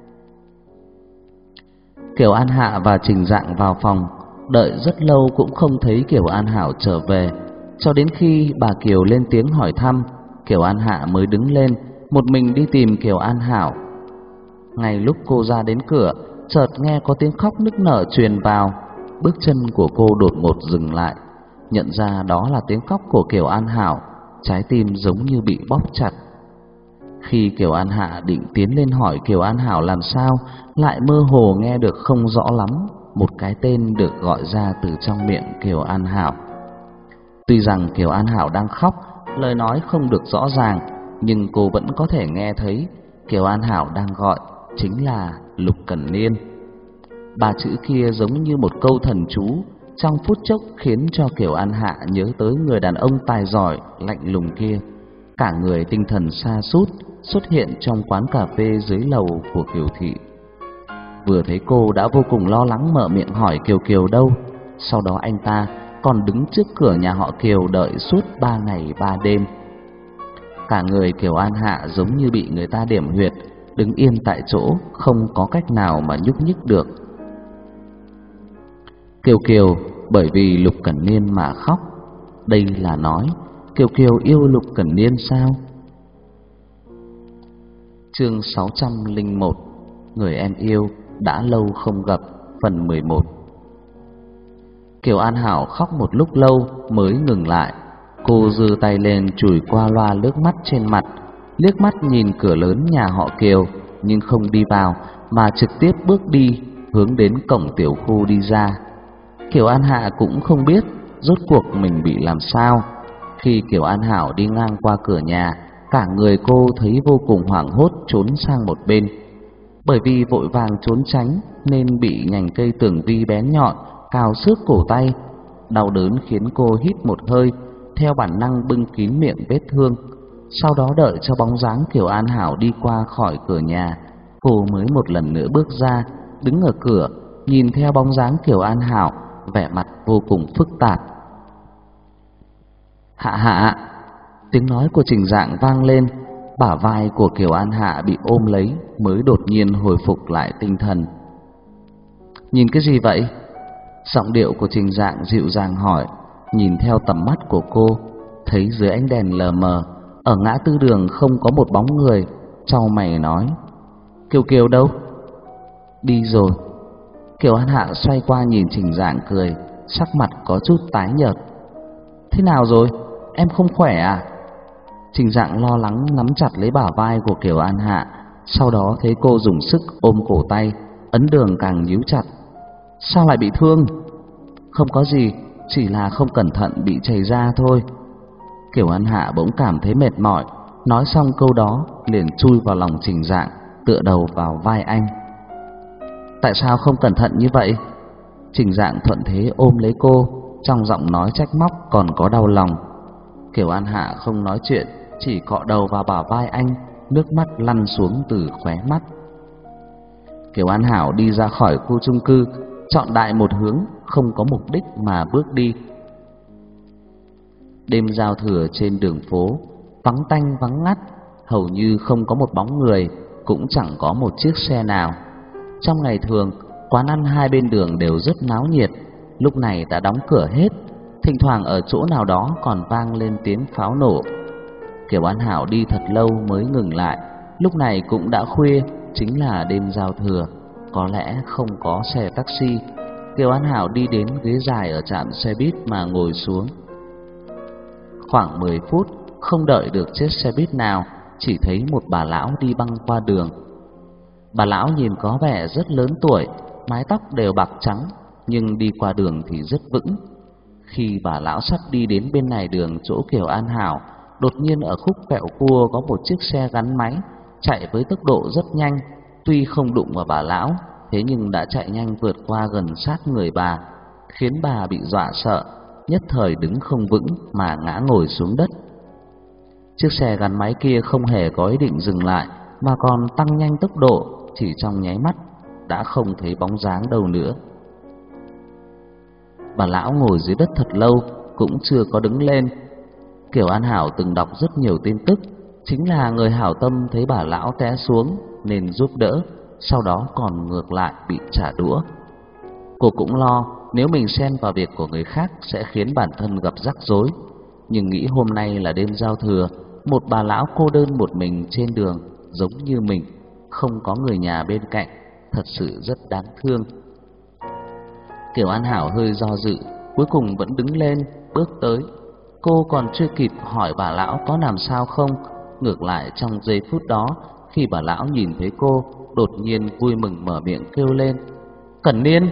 S1: Kiều An Hạ và Trình Dạng vào phòng, đợi rất lâu cũng không thấy Kiều An Hảo trở về. Cho đến khi bà Kiều lên tiếng hỏi thăm, Kiều An Hạ mới đứng lên, một mình đi tìm Kiều An Hảo. Ngay lúc cô ra đến cửa, chợt nghe có tiếng khóc nức nở truyền vào. Bước chân của cô đột ngột dừng lại, nhận ra đó là tiếng khóc của Kiều An Hảo, trái tim giống như bị bóp chặt. Khi Kiều An Hạ định tiến lên hỏi Kiều An Hảo làm sao, lại mơ hồ nghe được không rõ lắm một cái tên được gọi ra từ trong miệng Kiều An Hảo. Tuy rằng Kiều An Hảo đang khóc, lời nói không được rõ ràng, nhưng cô vẫn có thể nghe thấy Kiều An Hảo đang gọi chính là Lục Cẩn Niên. Ba chữ kia giống như một câu thần chú, trong phút chốc khiến cho Kiều An Hạ nhớ tới người đàn ông tài giỏi lạnh lùng kia. Cả người tinh thần sa sút xuất hiện trong quán cà phê dưới lầu của Kiều thị. Vừa thấy cô đã vô cùng lo lắng mở miệng hỏi Kiều Kiều đâu. Sau đó anh ta còn đứng trước cửa nhà họ Kiều đợi suốt 3 ngày 3 đêm. Cả người Kiều An Hạ giống như bị người ta điểm huyệt, đứng yên tại chỗ, không có cách nào mà nhúc nhích được. Kiều Kiều, bởi vì Lục Cẩn Niên mà khóc. Đây là nói Kiều Kiều yêu Lục Cẩn Niên sao? Chương 601 Người em yêu đã lâu không gặp, phần 11. Kiều An Hảo khóc một lúc lâu mới ngừng lại. Cô giơ tay lên chùi qua loa nước mắt trên mặt, liếc mắt nhìn cửa lớn nhà họ Kiều nhưng không đi vào mà trực tiếp bước đi hướng đến cổng tiểu khu đi ra. Kiều An Hạ cũng không biết rốt cuộc mình bị làm sao. Khi Kiều An Hảo đi ngang qua cửa nhà, cả người cô thấy vô cùng hoảng hốt, trốn sang một bên. Bởi vì vội vàng trốn tránh nên bị nhành cây tường vi bén nhọn cào xước cổ tay. Đau đớn khiến cô hít một hơi, theo bản năng bưng kín miệng vết thương. Sau đó đợi cho bóng dáng Kiều An Hảo đi qua khỏi cửa nhà, cô mới một lần nữa bước ra, đứng ở cửa nhìn theo bóng dáng Kiều An Hảo, vẻ mặt vô cùng phức tạp. Hạ Hạ! Tiếng nói của Trình Dạng vang lên. Bả vai của Kiều An Hạ bị ôm lấy mới đột nhiên hồi phục lại tinh thần. Nhìn cái gì vậy? Giọng điệu của Trình Dạng dịu dàng hỏi. Nhìn theo tầm mắt của cô, thấy dưới ánh đèn lờ mờ ở ngã tư đường không có một bóng người, chau mày nói: Kiều Kiều đâu? Đi rồi. Kiều An Hạ xoay qua nhìn Trình Dạng cười, sắc mặt có chút tái nhợt. Thế nào rồi? Em không khỏe à? Trình Dạng lo lắng nắm chặt lấy bả vai của Kiều An Hạ, sau đó thấy cô dùng sức ôm cổ tay, ấn đường càng nhíu chặt. Sao lại bị thương? Không có gì, chỉ là không cẩn thận bị chảy ra thôi. Kiều An Hạ bỗng cảm thấy mệt mỏi, nói xong câu đó liền chui vào lòng Trình Dạng, tựa đầu vào vai anh. Tại sao không cẩn thận như vậy? Trình Dạng thuận thế ôm lấy cô, trong giọng nói trách móc còn có đau lòng. Kiều An Hạ không nói chuyện, chỉ cọ đầu vào bả vai anh, nước mắt lăn xuống từ khóe mắt. Kiều An Hảo đi ra khỏi khu chung cư, chọn đại một hướng không có mục đích mà bước đi. Đêm giao thừa trên đường phố vắng tanh vắng ngắt, hầu như không có một bóng người, cũng chẳng có một chiếc xe nào. Trong ngày thường, quán ăn hai bên đường đều rất náo nhiệt, lúc này đã đóng cửa hết, thỉnh thoảng ở chỗ nào đó còn vang lên tiếng pháo nổ. Kiều An Hảo đi thật lâu mới ngừng lại, lúc này cũng đã khuya, chính là đêm giao thừa, có lẽ không có xe taxi. Kiều An Hảo đi đến ghế dài ở trạm xe buýt mà ngồi xuống. Khoảng 10 phút không đợi được chiếc xe buýt nào, chỉ thấy một bà lão đi băng qua đường. Bà lão nhìn có vẻ rất lớn tuổi, mái tóc đều bạc trắng, nhưng đi qua đường thì rất vững. Khi bà lão sắp đi đến bên này đường chỗ Kiều An Hảo, đột nhiên ở khúc quẹo cua có một chiếc xe gắn máy chạy với tốc độ rất nhanh, tuy không đụng vào bà lão, thế nhưng đã chạy nhanh vượt qua gần sát người bà, khiến bà bị dọa sợ, nhất thời đứng không vững mà ngã ngồi xuống đất. Chiếc xe gắn máy kia không hề có ý định dừng lại, mà còn tăng nhanh tốc độ, chỉ trong nháy mắt đã không thấy bóng dáng đâu nữa. Bà lão ngồi dưới đất thật lâu cũng chưa có đứng lên. Kiều An Hảo từng đọc rất nhiều tin tức, chính là người hảo tâm thấy bà lão té xuống nên giúp đỡ, sau đó còn ngược lại bị trả đũa. Cô cũng lo nếu mình xen vào việc của người khác sẽ khiến bản thân gặp rắc rối, nhưng nghĩ hôm nay là đêm giao thừa, một bà lão cô đơn một mình trên đường giống như mình, không có người nhà bên cạnh, thật sự rất đáng thương. Kiều An Hảo hơi do dự, cuối cùng vẫn đứng lên, bước tới. Cô còn chưa kịp hỏi bà lão có làm sao không, ngược lại trong giây phút đó, khi bà lão nhìn thấy cô, đột nhiên vui mừng mở miệng kêu lên: Cẩn Niên!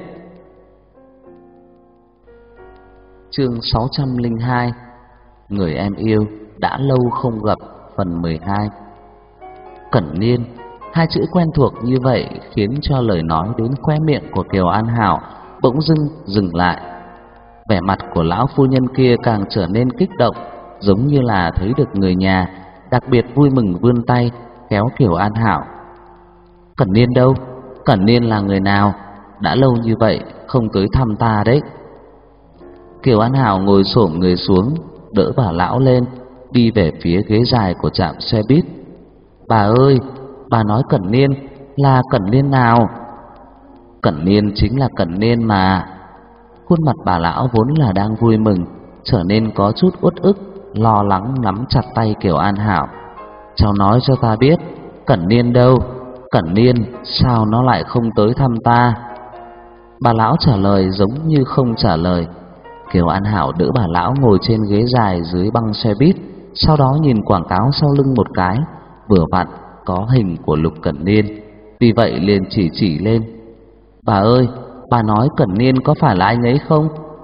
S1: Chương 602 Người em yêu đã lâu không gặp, phần 12. Cẩn Niên, hai chữ quen thuộc như vậy khiến cho lời nói đến khóe miệng của Kiều An Hảo bỗng dưng dừng lại. Vẻ mặt của lão phu nhân kia càng trở nên kích động, giống như là thấy được người nhà, đặc biệt vui mừng vươn tay kéo Kiều An Hảo. Cẩn Niên đâu? Cẩn Niên là người nào? Đã lâu như vậy không tới thăm ta đấy. Kiều An Hảo ngồi xổm người xuống, đỡ bà lão lên, đi về phía ghế dài của trạm xe buýt. Bà ơi, bà nói Cẩn Niên là Cẩn Niên nào? Cẩn Niên chính là Cẩn Niên mà. Khuôn mặt bà lão vốn là đang vui mừng trở nên có chút uất ức, lo lắng nắm chặt tay Kiều An Hảo. "Cháu nói cho ta biết, Cẩn Niên đâu? Cẩn Niên sao nó lại không tới thăm ta?" Bà lão trả lời giống như không trả lời. Kiều An Hảo đỡ bà lão ngồi trên ghế dài dưới băng xe buýt, sau đó nhìn quảng cáo sau lưng một cái, vừa vặn có hình của Lục Cẩn Niên, vì vậy liền chỉ lên. "Bà ơi, bà nói Cẩn Niên có phải là anh ấy không?"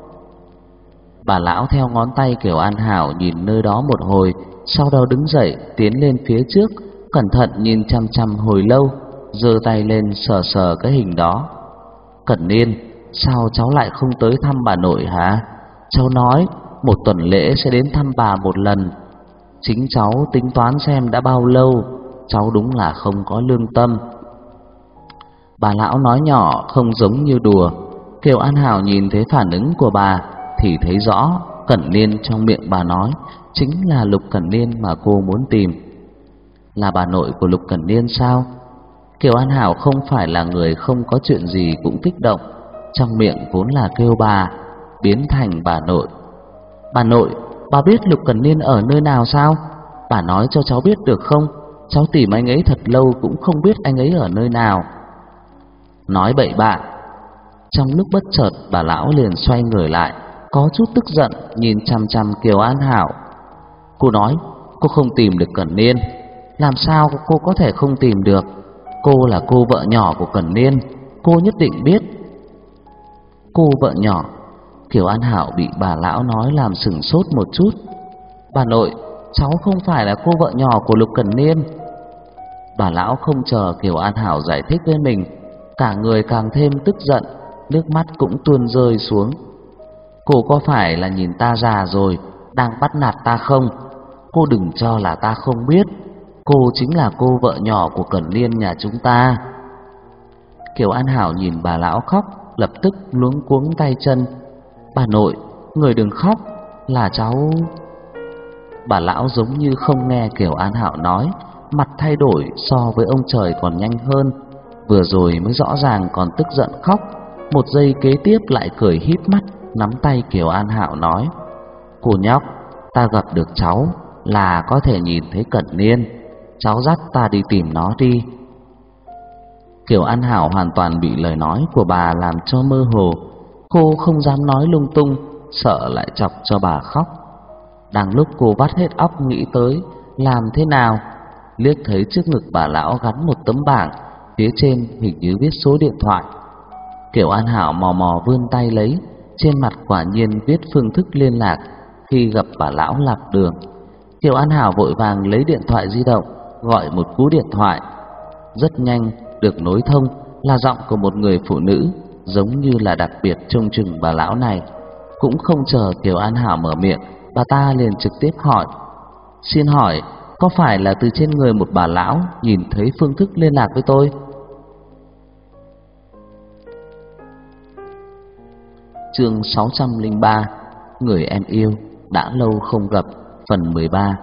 S1: Bà lão theo ngón tay Kiều An Hảo nhìn nơi đó một hồi, sau đó đứng dậy tiến lên phía trước, cẩn thận nhìn chăm chăm hồi lâu, giơ tay lên sờ sờ cái hình đó. "Cẩn Niên, sao cháu lại không tới thăm bà nội hả? Cháu nói một tuần lễ sẽ đến thăm bà một lần. Chính cháu tính toán xem đã bao lâu, cháu đúng là không có lương tâm." Bà lão nói nhỏ không giống như đùa. Kiều An Hảo nhìn thấy phản ứng của bà thì thấy rõ Cẩn Niên trong miệng bà nói chính là Lục Cẩn Niên mà cô muốn tìm. Là bà nội của Lục Cẩn Niên sao? Kiều An Hảo không phải là người không có chuyện gì cũng kích động, trong miệng vốn là kêu bà biến thành bà nội. "Bà nội, bà biết Lục Cẩn Niên ở nơi nào sao? Bà nói cho cháu biết được không? Cháu tìm anh ấy thật lâu cũng không biết anh ấy ở nơi nào." "Nói bậy bạ." Trong lúc bất chợt bà lão liền xoay người lại, có chút tức giận nhìn chằm chằm Kiều An Hảo. Cô nói cô không tìm được Cẩn Niên. Làm sao cô có thể không tìm được? Cô là cô vợ nhỏ của Cẩn Niên, cô nhất định biết. Cô vợ nhỏ? Kiều An Hảo bị bà lão nói làm sửng sốt một chút. "Bà nội, cháu không phải là cô vợ nhỏ của Lục Cẩn Niên." Bà lão không chờ Kiều An Hảo giải thích với mình, cả người càng thêm tức giận, nước mắt cũng tuôn rơi xuống. "Cô có phải là nhìn ta già rồi đang bắt nạt ta không? Cô đừng cho là ta không biết, cô chính là cô vợ nhỏ của Cẩn Niên nhà chúng ta." Kiều An Hảo nhìn bà lão khóc, lập tức luống cuống tay chân. "Bà nội, người đừng khóc, là cháu..." Bà lão giống như không nghe Kiều An Hảo nói, mặt thay đổi so với ông trời còn nhanh hơn. Vừa rồi mới rõ ràng còn tức giận khóc, một giây kế tiếp lại cười híp mắt nắm tay Kiều An Hảo nói: "Cô nhóc, ta gặp được cháu là có thể nhìn thấy Cẩn Niên, cháu dắt ta đi tìm nó đi." Kiều An Hảo hoàn toàn bị lời nói của bà làm cho mơ hồ, cô không dám nói lung tung, sợ lại chọc cho bà khóc. Đang lúc cô vắt hết óc nghĩ tới làm thế nào, liếc thấy trước ngực bà lão gắn một tấm bảng, phía trên hình như viết số điện thoại. Kiều An Hảo mò mò vươn tay lấy, trên mặt quả nhiên viết phương thức liên lạc khi gặp bà lão lạc đường. Kiều An Hảo vội vàng lấy điện thoại di động gọi một cú điện thoại. Rất nhanh được nối thông, là giọng của một người phụ nữ, giống như là đặc biệt trông chừng bà lão này. Cũng không chờ Kiều An Hảo mở miệng, bà ta liền trực tiếp hỏi: "Xin hỏi, có phải là từ trên người một bà lão nhìn thấy phương thức liên lạc với tôi?" Chương 603: Người em yêu đã lâu không gặp, phần 13.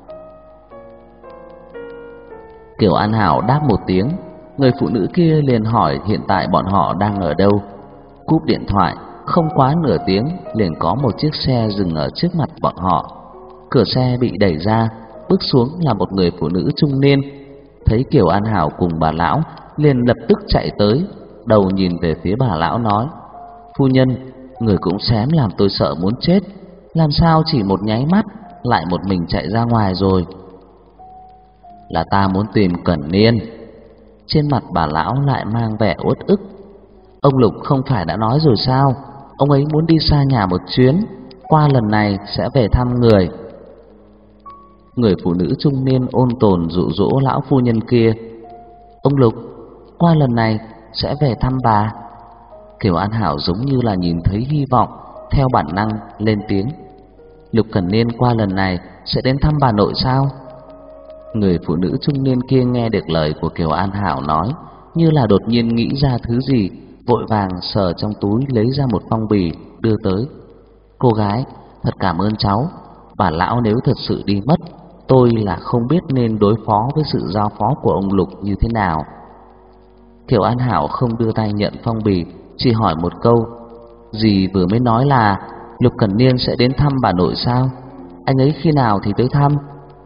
S1: Kiều An Hảo đáp một tiếng, người phụ nữ kia liền hỏi hiện tại bọn họ đang ở đâu. Cúp điện thoại, không quá nửa tiếng liền có một chiếc xe dừng ở trước mặt bọn họ. Cửa xe bị đẩy ra, bước xuống là một người phụ nữ trung niên. Thấy Kiều An Hảo cùng bà lão, liền lập tức chạy tới, đầu nhìn về phía bà lão nói: "Phu nhân, người cũng xém làm tôi sợ muốn chết, làm sao chỉ một nháy mắt lại một mình chạy ra ngoài rồi?" "Là ta muốn tìm Cẩn Niên." Trên mặt bà lão lại mang vẻ uất ức. "Ông Lục không phải đã nói rồi sao, ông ấy muốn đi xa nhà một chuyến, qua lần này sẽ về thăm người." Người phụ nữ trung niên ôn tồn dụ dỗ lão phu nhân kia: "Ông Lục qua lần này sẽ về thăm bà." Kiều An Hảo giống như là nhìn thấy hy vọng, theo bản năng lên tiếng: "Lục Cẩn Niên qua lần này sẽ đến thăm bà nội sao?" Người phụ nữ trung niên kia nghe được lời của Kiều An Hảo nói, như là đột nhiên nghĩ ra thứ gì, vội vàng sờ trong túi lấy ra một phong bì đưa tới. "Cô gái, thật cảm ơn cháu, bà lão nếu thật sự đi mất, tôi là không biết nên đối phó với sự giao phó của ông Lục như thế nào." Kiều An Hảo không đưa tay nhận phong bì, chỉ hỏi một câu: Dì vừa mới nói là Lục Cẩn Niên sẽ đến thăm bà nội sao? Anh ấy khi nào thì tới thăm?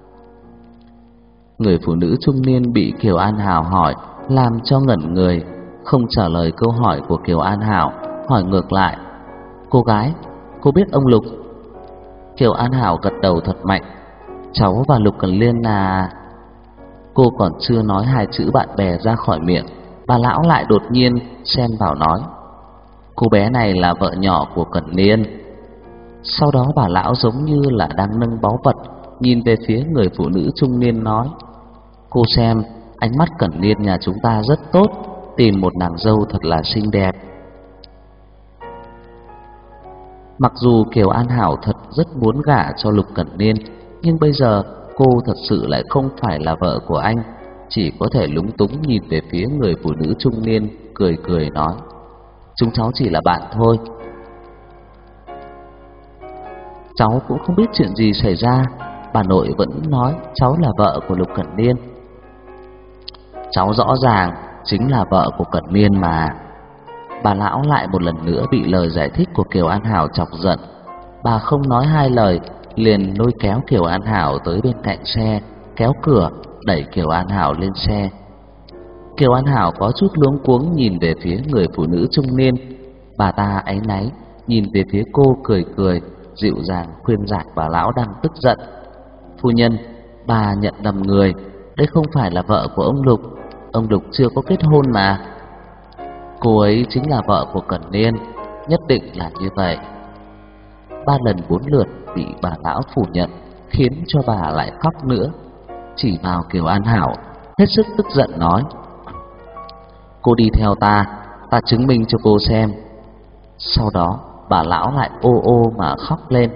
S1: Người phụ nữ trung niên bị Kiều An Hảo hỏi làm cho ngẩn người, không trả lời câu hỏi của Kiều An Hảo, hỏi ngược lại: "Cô gái, cô biết ông Lục?" Kiều An Hảo gật đầu thật mạnh: "Cháu và Lục Cẩn Niên là..." Cô còn chưa nói hai chữ bạn bè ra khỏi miệng, bà lão lại đột nhiên xen vào nói: "Cô bé này là vợ nhỏ của Cẩn Niên." Sau đó bà lão giống như là đang nâng báu vật, nhìn về phía người phụ nữ trung niên nói: "Cô xem, ánh mắt Cẩn Niên nhà chúng ta rất tốt, tìm một nàng dâu thật là xinh đẹp." Mặc dù Kiều An Hảo thật rất muốn gả cho Lục Cẩn Niên, nhưng bây giờ cô thật sự lại không phải là vợ của anh, chỉ có thể lúng túng nhìn về phía người phụ nữ trung niên, cười cười nói: "Chúng cháu chỉ là bạn thôi. Cháu cũng không biết chuyện gì xảy ra, bà nội vẫn nói cháu là vợ của Lục Cẩn Niên." "Cháu rõ ràng chính là vợ của Cẩn Niên mà." Bà lão lại một lần nữa bị lời giải thích của Kiều An Hảo chọc giận. Bà không nói hai lời, liền lôi kéo Kiều An Hảo tới bên cạnh xe, kéo cửa, đẩy Kiều An Hảo lên xe. Kiều An Hảo có chút luống cuống nhìn về phía người phụ nữ trung niên. Bà ta áy náy nhìn về phía cô, cười cười, dịu dàng khuyên giải bà lão đang tức giận: "Phu nhân, bà nhận lầm người, đây không phải là vợ của ông Lục chưa có kết hôn mà. Cô ấy chính là vợ của Cẩn Niên, nhất định là như vậy." 3 lần 4 lượt bị bà lão phủ nhận, khiến cho bà lại khóc nữa. Chỉ vào Kiều An Hảo, hết sức tức giận nói: "Cô đi theo ta, ta chứng minh cho cô xem." Sau đó bà lão lại ô ô mà khóc lên: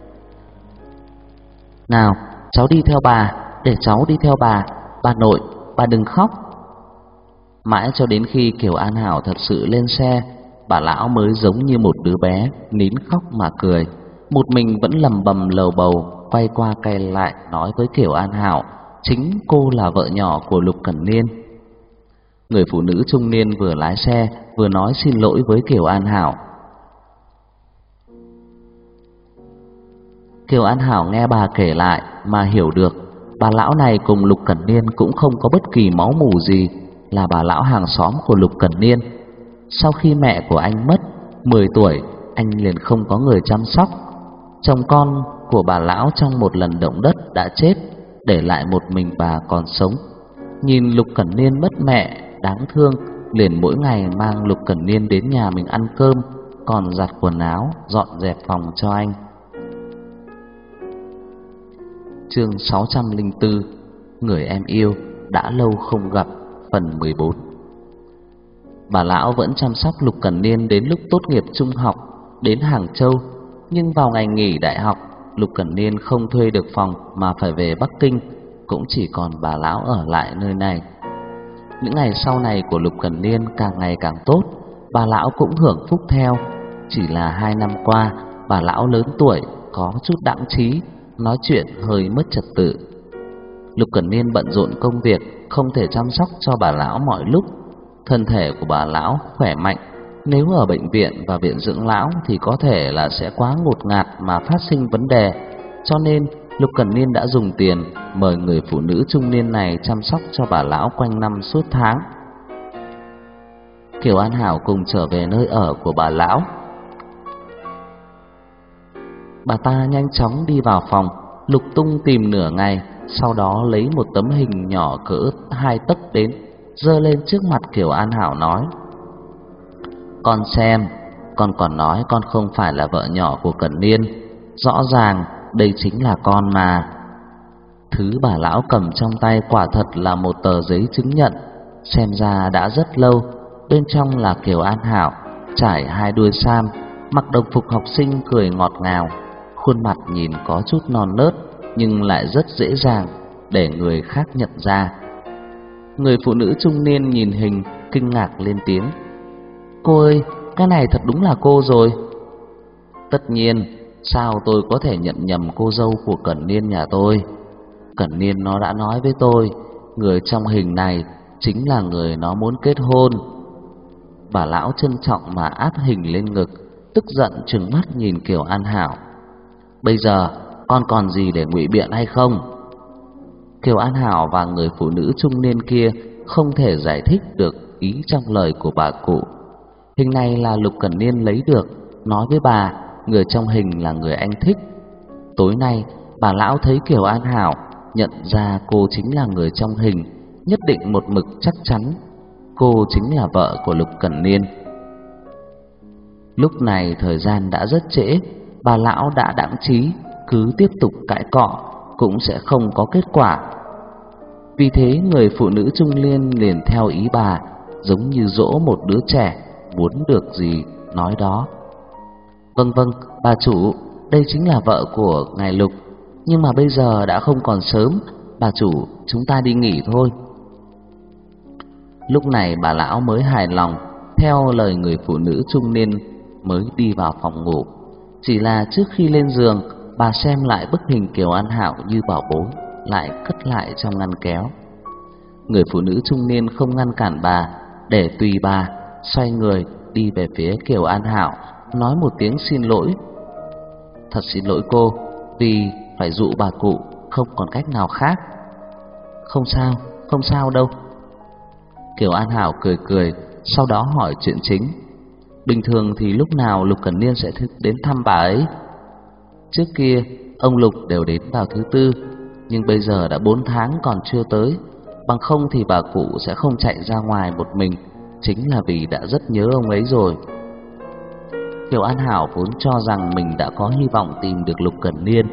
S1: "Nào, cháu đi theo bà, để cháu đi theo bà nội, bà đừng khóc." Mãi cho đến khi Kiều An Hảo thật sự lên xe, bà lão mới giống như một đứa bé nín khóc mà cười, một mình vẫn lầm bầm lầu bầu, quay qua quay lại nói với Kiều An Hảo chính cô là vợ nhỏ của Lục Cẩn Niên. Người phụ nữ trung niên vừa lái xe vừa nói xin lỗi với Kiều An Hảo. Kiều An Hảo nghe bà kể lại mà hiểu được, bà lão này cùng Lục Cẩn Niên cũng không có bất kỳ máu mủ gì, là bà lão hàng xóm của Lục Cẩn Niên. Sau khi mẹ của anh mất 10 tuổi, anh liền không có người chăm sóc. Chồng con của bà lão trong một lần động đất đã chết, để lại một mình bà còn sống. Nhìn Lục Cẩn Niên mất mẹ đáng thương, liền mỗi ngày mang Lục Cẩn Niên đến nhà mình ăn cơm, còn giặt quần áo, dọn dẹp phòng cho anh. Chương 604: Người em yêu đã lâu không gặp, phần 14. Bà lão vẫn chăm sóc Lục Cẩn Niên đến lúc tốt nghiệp trung học, đến Hàng Châu. Nhưng vào ngày nghỉ đại học, Lục Cẩn Niên không thuê được phòng mà phải về Bắc Kinh, cũng chỉ còn bà lão ở lại nơi này. Những ngày sau này của Lục Cẩn Niên càng ngày càng tốt, bà lão cũng hưởng phúc theo. Chỉ là 2 năm qua, bà lão lớn tuổi, có chút đãng trí, nói chuyện hơi mất trật tự. Lục Cẩn Niên bận rộn công việc, không thể chăm sóc cho bà lão mọi lúc. Thân thể của bà lão khỏe mạnh, nếu ở bệnh viện và viện dưỡng lão thì có thể là sẽ quá ngột ngạt mà phát sinh vấn đề. Cho nên Lục Cẩn Niên đã dùng tiền mời người phụ nữ trung niên này chăm sóc cho bà lão quanh năm suốt tháng. Kiều An Hảo cùng trở về nơi ở của bà lão. Bà ta nhanh chóng đi vào phòng, lục tung tìm nửa ngày, sau đó lấy một tấm hình nhỏ cỡ 2 tấc đến, giơ lên trước mặt Kiều An Hảo nói: "Con xem, con còn nói con không phải là vợ nhỏ của Cẩn Niên, rõ ràng đây chính là con mà." Thứ bà lão cầm trong tay quả thật là một tờ giấy chứng nhận, xem ra đã rất lâu. Bên trong là Kiều An Hảo trải 2 đuôi sam, mặc đồng phục học sinh, cười ngọt ngào, khuôn mặt nhìn có chút non nớt nhưng lại rất dễ dàng để người khác nhận ra. Người phụ nữ trung niên nhìn hình kinh ngạc lên tiếng: "Cô ơi, cái này thật đúng là cô rồi." "Tất nhiên, sao tôi có thể nhận nhầm cô dâu của Cẩn Niên nhà tôi. Cẩn Niên nó đã nói với tôi, người trong hình này chính là người nó muốn kết hôn." Bà lão trân trọng mà áp hình lên ngực, tức giận trừng mắt nhìn Kiều An Hảo. Bây giờ con còn gì để ngụy biện hay không? Kiều An Hảo và người phụ nữ trung niên kia không thể giải thích được ý trong lời của bà cụ. Hình này là Lục Cẩn Niên lấy được, nói với bà người trong hình là người anh thích. Tối nay bà lão thấy Kiều An Hảo, nhận ra cô chính là người trong hình, nhất định một mực chắc chắn cô chính là vợ của Lục Cẩn Niên. Lúc này thời gian đã rất trễ, bà lão đã đãng trí, cứ tiếp tục cãi cọ cũng sẽ không có kết quả. Vì thế người phụ nữ trung niên liền theo ý bà, giống như dỗ một đứa trẻ, muốn được gì nói đó. Vâng vâng, bà chủ, đây chính là vợ của ngài Lục, nhưng mà bây giờ đã không còn sớm, bà chủ, chúng ta đi nghỉ thôi. Lúc này bà lão mới hài lòng, theo lời người phụ nữ trung niên mới đi vào phòng ngủ. Chỉ là trước khi lên giường, bà xem lại bức hình Kiều An Hảo như bảo bối, lại cất lại trong ngăn kéo. Người phụ nữ trung niên không ngăn cản bà, để tùy bà, xoay người đi về phía Kiều An Hảo, nói một tiếng xin lỗi. Thật xin lỗi cô, vì phải dụ bà cụ, không còn cách nào khác. Không sao đâu. Kiều An Hảo cười cười, sau đó hỏi chuyện chính. Bình thường thì lúc nào Lục Cẩn Niên sẽ đến thăm bà ấy? Trước kia ông Lục đều đến vào thứ tư, nhưng bây giờ đã 4 tháng còn chưa tới. Bằng không thì bà cụ sẽ không chạy ra ngoài một mình, chính là vì đã rất nhớ ông ấy rồi. Kiều An Hảo vốn cho rằng mình đã có hy vọng tìm được Lục Cẩn Niên,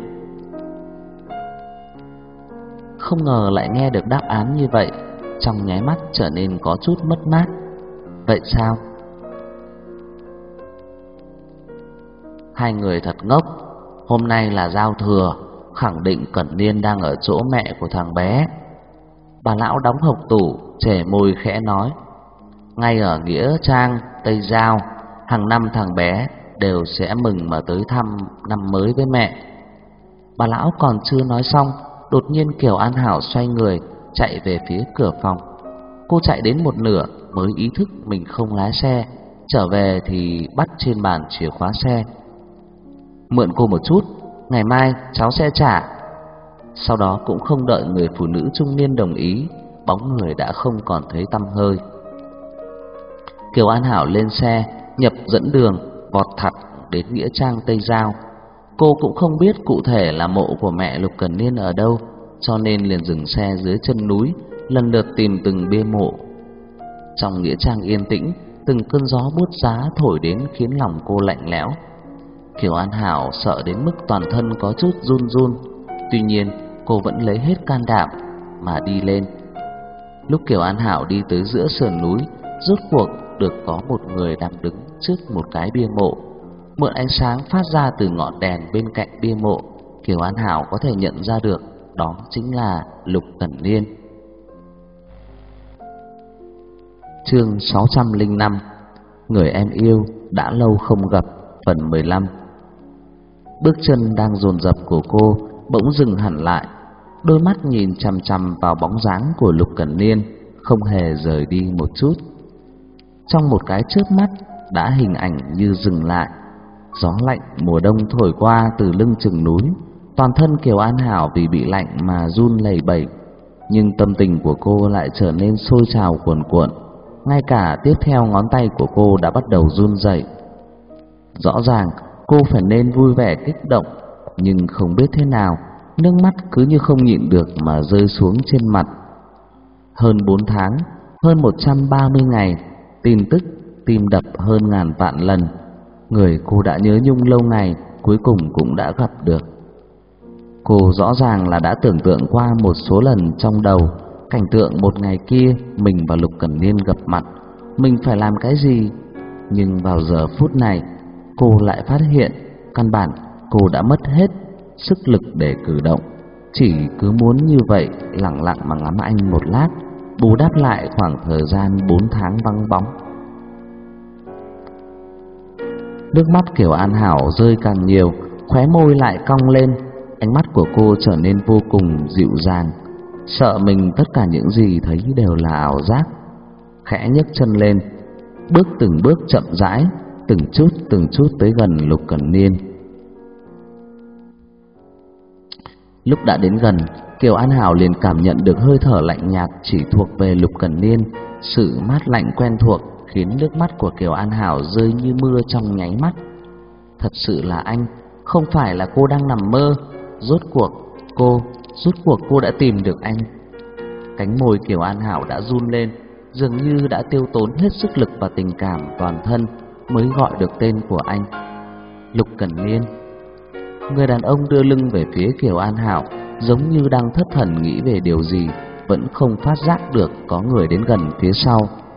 S1: không ngờ lại nghe được đáp án như vậy, trong nháy mắt trở nên có chút mất mát. Vậy sao? Hai người thật ngốc. Hôm nay là giao thừa, khẳng định Cẩn Niên đang ở chỗ mẹ của thằng bé. Bà lão đóng hộc tủ, chẻ môi khẽ nói. Ngay ở nghĩa trang Tây Giao, hàng năm thằng bé đều sẽ mừng mà tới thăm năm mới với mẹ. Bà lão còn chưa nói xong, đột nhiên Kiều An Hảo xoay người chạy về phía cửa phòng. Cô chạy đến một nửa mới ý thức mình không lái xe, trở về thì bắt trên bàn chìa khóa xe. Mượn cô một chút, ngày mai cháu sẽ trả. Sau đó cũng không đợi người phụ nữ trung niên đồng ý, bóng người đã không còn thấy tăm hơi. Kiều An Hảo lên xe, nhập dẫn đường, vọt thẳng đến nghĩa trang Tây Giao. Cô cũng không biết cụ thể là mộ của mẹ Lục Cẩn Niên ở đâu, cho nên liền dừng xe dưới chân núi, lần lượt tìm từng bia mộ. Trong nghĩa trang yên tĩnh, từng cơn gió buốt giá thổi đến khiến lòng cô lạnh lẽo. Kiều An Hảo sợ đến mức toàn thân có chút run run, tuy nhiên cô vẫn lấy hết can đảm mà đi lên. Lúc Kiều An Hảo đi tới giữa sườn núi, rốt cuộc được có một người đang đứng trước một cái bia mộ. Mượn ánh sáng phát ra từ ngọn đèn bên cạnh bia mộ, Kiều An Hảo có thể nhận ra được đó chính là Lục Cẩn Niên. Chương 605, Người em yêu đã lâu không gặp, phần 15. Bước chân đang dồn dập của cô bỗng dừng hẳn lại, đôi mắt nhìn chằm chằm vào bóng dáng của Lục Cẩn Niên, không hề rời đi một chút. Trong một cái chớp mắt đã hình ảnh như dừng lại. Gió lạnh mùa đông thổi qua từ lưng chừng núi, toàn thân Kiều An Hảo vì bị lạnh mà run lẩy bẩy, nhưng tâm tình của cô lại trở nên sôi trào cuồn cuộn. Ngay cả tiếp theo ngón tay của cô đã bắt đầu run rẩy. Rõ ràng cô phải nên vui vẻ kích động, nhưng không biết thế nào, nước mắt cứ như không nhịn được mà rơi xuống trên mặt. Hơn 4 tháng, hơn 130 ngày, tin tức tim đập hơn ngàn vạn lần. Người cô đã nhớ nhung lâu ngày cuối cùng cũng đã gặp được. Cô rõ ràng là đã tưởng tượng qua một số lần trong đầu cảnh tượng một ngày kia mình và Lục Cẩn Niên gặp mặt, mình phải làm cái gì. Nhưng vào giờ phút này, cô lại phát hiện căn bản cô đã mất hết sức lực để cử động, chỉ cứ muốn như vậy lặng lặng mà ngắm anh một lát, bù đắp lại khoảng thời gian 4 tháng vắng bóng. Nước mắt Kiều An Hảo rơi càng nhiều, khóe môi lại cong lên, ánh mắt của cô trở nên vô cùng dịu dàng, sợ mình tất cả những gì thấy đều là ảo giác. Khẽ nhấc chân lên, bước từng bước chậm rãi, từng chút tới gần Lục Cẩn Niên. Lúc đã đến gần, Kiều An Hảo liền cảm nhận được hơi thở lạnh nhạt chỉ thuộc về Lục Cẩn Niên. Sự mát lạnh quen thuộc khiến nước mắt của Kiều An Hảo rơi như mưa trong nháy mắt. Thật sự là anh, không phải là cô đang nằm mơ. Rốt cuộc cô đã tìm được anh. Cánh môi Kiều An Hảo đã run lên, dường như đã tiêu tốn hết sức lực và tình cảm toàn thân mới gọi được tên của anh. Lục Cẩn Niên. Người đàn ông đưa lưng về phía Kiều An Hảo, giống như đang thất thần nghĩ về điều gì, vẫn không phát giác được có người đến gần phía sau.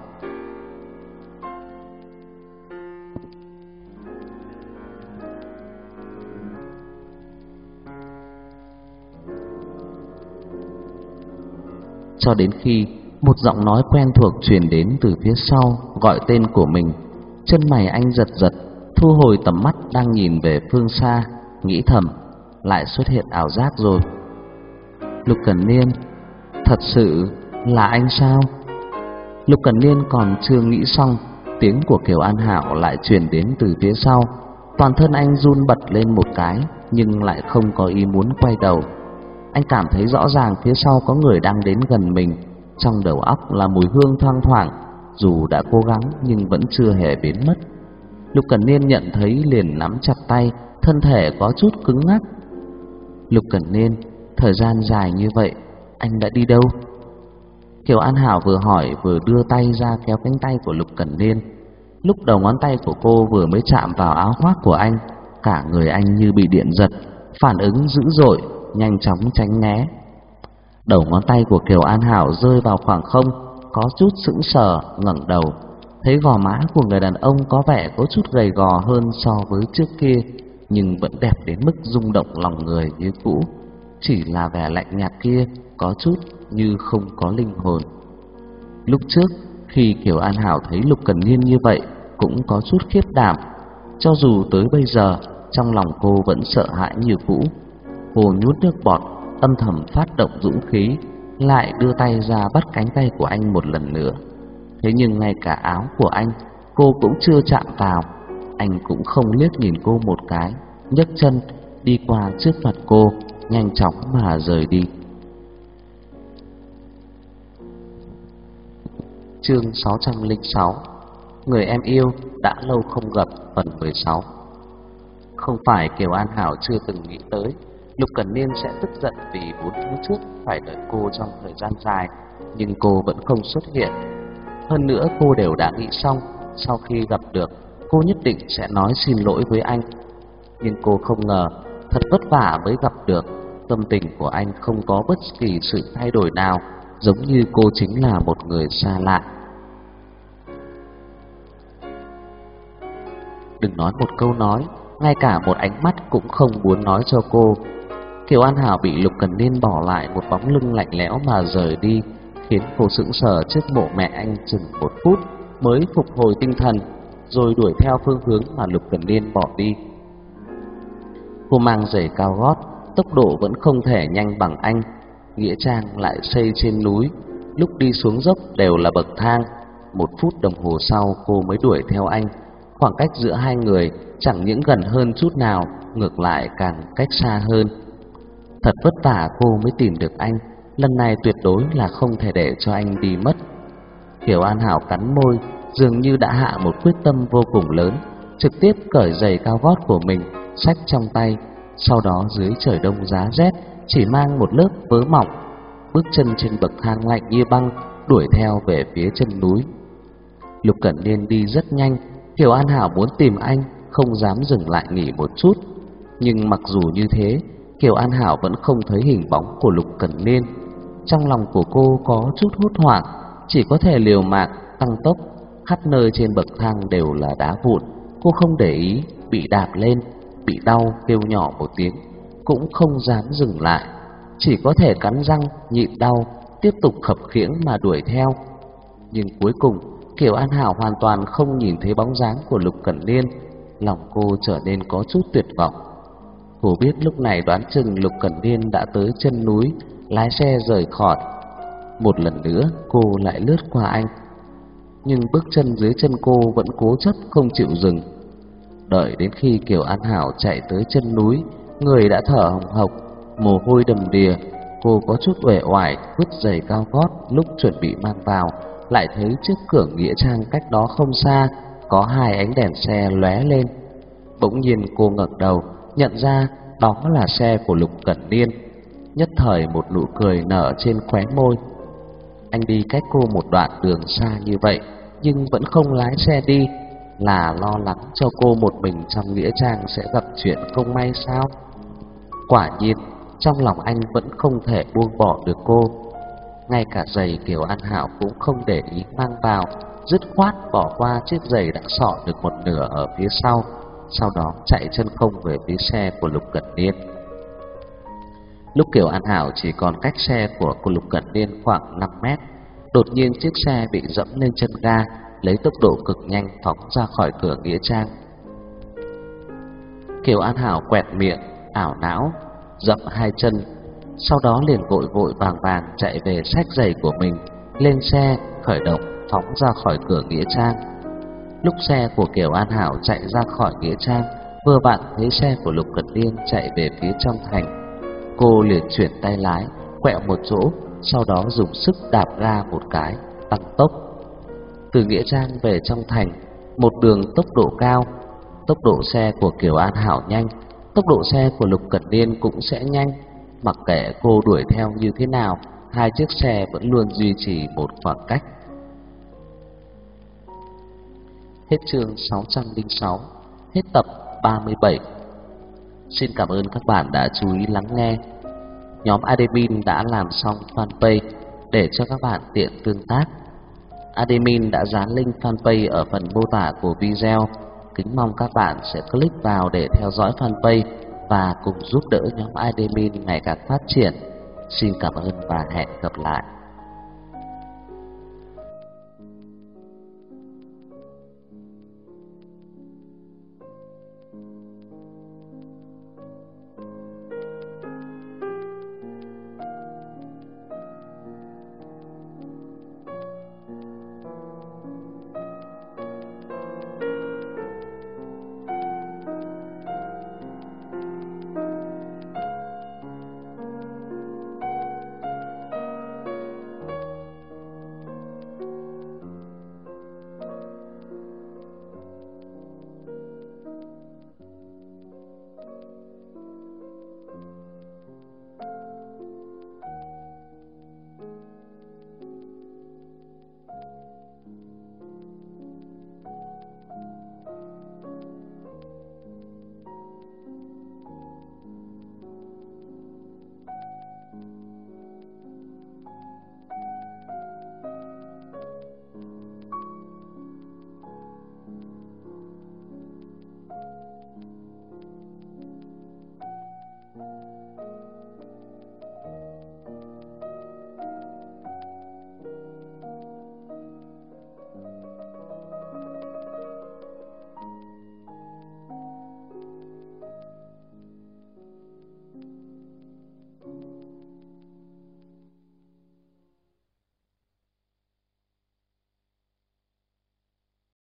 S1: Cho đến khi một giọng nói quen thuộc truyền đến từ phía sau, gọi tên của mình. Chân mày anh giật giật, thu hồi tầm mắt đang nhìn về phương xa, nghĩ thầm, lại xuất hiện ảo giác rồi. Lục Cẩn Niên, thật sự là anh sao? Lục Cẩn Niên còn chưa nghĩ xong, tiếng của Kiều An Hảo lại truyền đến từ phía sau. Toàn thân anh run bật lên một cái, nhưng lại không có ý muốn quay đầu. Anh cảm thấy rõ ràng phía sau có người đang đến gần mình. Trong đầu óc là mùi hương thoang thoảng, dù đã cố gắng nhưng vẫn chưa hề biến mất. Lục Cẩn Niên nhận thấy liền nắm chặt tay, thân thể có chút cứng ngắc. Lục Cẩn Niên, thời gian dài như vậy, anh đã đi đâu? Kiều An Hảo vừa hỏi vừa đưa tay ra kéo cánh tay của Lục Cẩn Niên. Lúc đầu ngón tay của cô vừa mới chạm vào áo khoác của anh, cả người anh như bị điện giật, phản ứng dữ dội, nhanh chóng tránh né. Đầu ngón tay của Kiều An Hảo rơi vào khoảng không, có chút sững sờ, ngẩng đầu, thấy gò má của người đàn ông có vẻ có chút gầy gò hơn so với trước kia, nhưng vẫn đẹp đến mức rung động lòng người như cũ. Chỉ là vẻ lạnh nhạt kia có chút như không có linh hồn. Lúc trước khi Kiều An Hảo thấy Lục Cẩn Niên như vậy cũng có chút khiếp đảm. Cho dù tới bây giờ trong lòng cô vẫn sợ hãi như cũ. Cô nhút nước bọt, âm thầm phát động dũng khí, lại đưa tay ra bắt cánh tay của anh một lần nữa. Thế nhưng ngay cả áo của anh cô cũng chưa chạm vào. Anh cũng không liếc nhìn cô một cái, nhấc chân đi qua trước mặt cô, nhanh chóng mà rời đi. Chương 606. Người em yêu đã lâu không gặp, phần 16. Không phải Kiều An Hảo chưa từng nghĩ tới Lục Cẩn Niên sẽ tức giận vì 4 tháng trước phải đợi cô trong thời gian dài, nhưng cô vẫn không xuất hiện. Hơn nữa cô đều đã nghĩ xong, sau khi gặp được, cô nhất định sẽ nói xin lỗi với anh. Nhưng cô không ngờ, thật vất vả mới gặp được, tâm tình của anh không có bất kỳ sự thay đổi nào, giống như cô chính là một người xa lạ. Đừng nói một câu nói, ngay cả một ánh mắt cũng không muốn nói cho cô. Kiều An Hảo bị Lục Cẩn Niên bỏ lại một bóng lưng lạnh lẽo mà rời đi, khiến cô sững sờ trước mộ mẹ anh chừng 1 phút mới phục hồi tinh thần, rồi đuổi theo phương hướng mà Lục Cẩn Niên bỏ đi. Cô mang giày cao gót, tốc độ vẫn không thể nhanh bằng anh. Nghĩa trang lại xây trên núi, lúc đi xuống dốc đều là bậc thang. 1 phút đồng hồ sau cô mới đuổi theo anh. Khoảng cách giữa hai người chẳng những gần hơn chút nào, ngược lại càng cách xa hơn. Thật vất vả cô mới tìm được anh, lần này tuyệt đối là không thể để cho anh đi mất. Kiều An Hảo cắn môi, dường như đã hạ một quyết tâm vô cùng lớn, trực tiếp cởi giày cao gót của mình, xách trong tay. Sau đó dưới trời đông giá rét, chỉ mang một lớp vớ mỏng, bước chân trên bậc thang lạnh như băng, đuổi theo về phía chân núi. Lục Cẩn Niên đi rất nhanh, Kiều An Hảo muốn tìm anh, không dám dừng lại nghỉ một chút. Nhưng mặc dù như thế, Kiều An Hảo vẫn không thấy hình bóng của Lục Cẩn Niên. Trong lòng của cô có chút hốt hoảng, chỉ có thể liều mạng tăng tốc. Khắp nơi trên bậc thang đều là đá vụn, cô không để ý, bị đạp lên, bị đau kêu nhỏ một tiếng, cũng không dám dừng lại, chỉ có thể cắn răng nhịn đau, tiếp tục khập khiễng mà đuổi theo. Nhưng cuối cùng Kiều An Hảo hoàn toàn không nhìn thấy bóng dáng của Lục Cẩn Niên, lòng cô trở nên có chút tuyệt vọng. Cô biết lúc này đoán chừng Lục Cẩn Niên đã tới chân núi, lái xe rời khỏi. Một lần nữa cô lại lướt qua anh, nhưng bước chân dưới chân cô vẫn cố chấp không chịu dừng. Đợi đến khi Kiều An Hảo chạy tới chân núi, người đã thở hồng hộc, mồ hôi đầm đìa. Cô có chút uể oải vứt giày cao gót lúc chuẩn bị mang vào, lại thấy trước cửa nghĩa trang cách đó không xa có hai ánh đèn xe lóe lên. Bỗng nhiên cô ngẩng đầu, nhận ra đó là xe của Lục Cẩn Niên. Nhất thời một nụ cười nở trên khóe môi. Anh đi cách cô một đoạn đường xa như vậy nhưng vẫn không lái xe đi, là lo lắng cho cô một mình trong nghĩa trang sẽ gặp chuyện không may sao? Quả nhiên trong lòng anh vẫn không thể buông bỏ được cô. Ngay cả giày Kiều An Hảo cũng không để ý mang vào, dứt khoát bỏ qua chiếc giày đã xỏ được một nửa ở phía sau đó chạy chân không về phía xe của Lục Cẩn Niên. Lúc Kiều An Hảo chỉ còn cách xe của cô Lục Cẩn Niên khoảng 5 mét, đột nhiên chiếc xe bị dẫm lên chân ga, lấy tốc độ cực nhanh phóng ra khỏi cửa nghĩa trang. Kiều An Hảo quẹt miệng, ảo não, dậm hai chân, sau đó liền vội vàng chạy về xách giày của mình, lên xe khởi động phóng ra khỏi cửa nghĩa trang. Lúc xe của Kiều An Hảo chạy ra khỏi nghĩa trang, vừa vặn thấy xe của Lục Cẩn Niên chạy về phía trong thành. Cô liền chuyển tay lái, quẹo một chỗ, sau đó dùng sức đạp ga một cái, tăng tốc. Từ nghĩa trang về trong thành, một đường tốc độ cao. Tốc độ xe của Kiều An Hảo nhanh, tốc độ xe của Lục Cẩn Niên cũng sẽ nhanh. Mặc kệ cô đuổi theo như thế nào, hai chiếc xe vẫn luôn duy trì một khoảng cách. Hết chương 606, hết tập 37. Xin cảm ơn các bạn đã chú ý lắng nghe. Nhóm admin đã làm xong fanpage để cho các bạn tiện tương tác. Admin đã dán link fanpage ở phần mô tả của video. Kính mong các bạn sẽ click vào để theo dõi fanpage và cùng giúp đỡ nhóm admin ngày càng phát triển. Xin cảm ơn và hẹn gặp lại.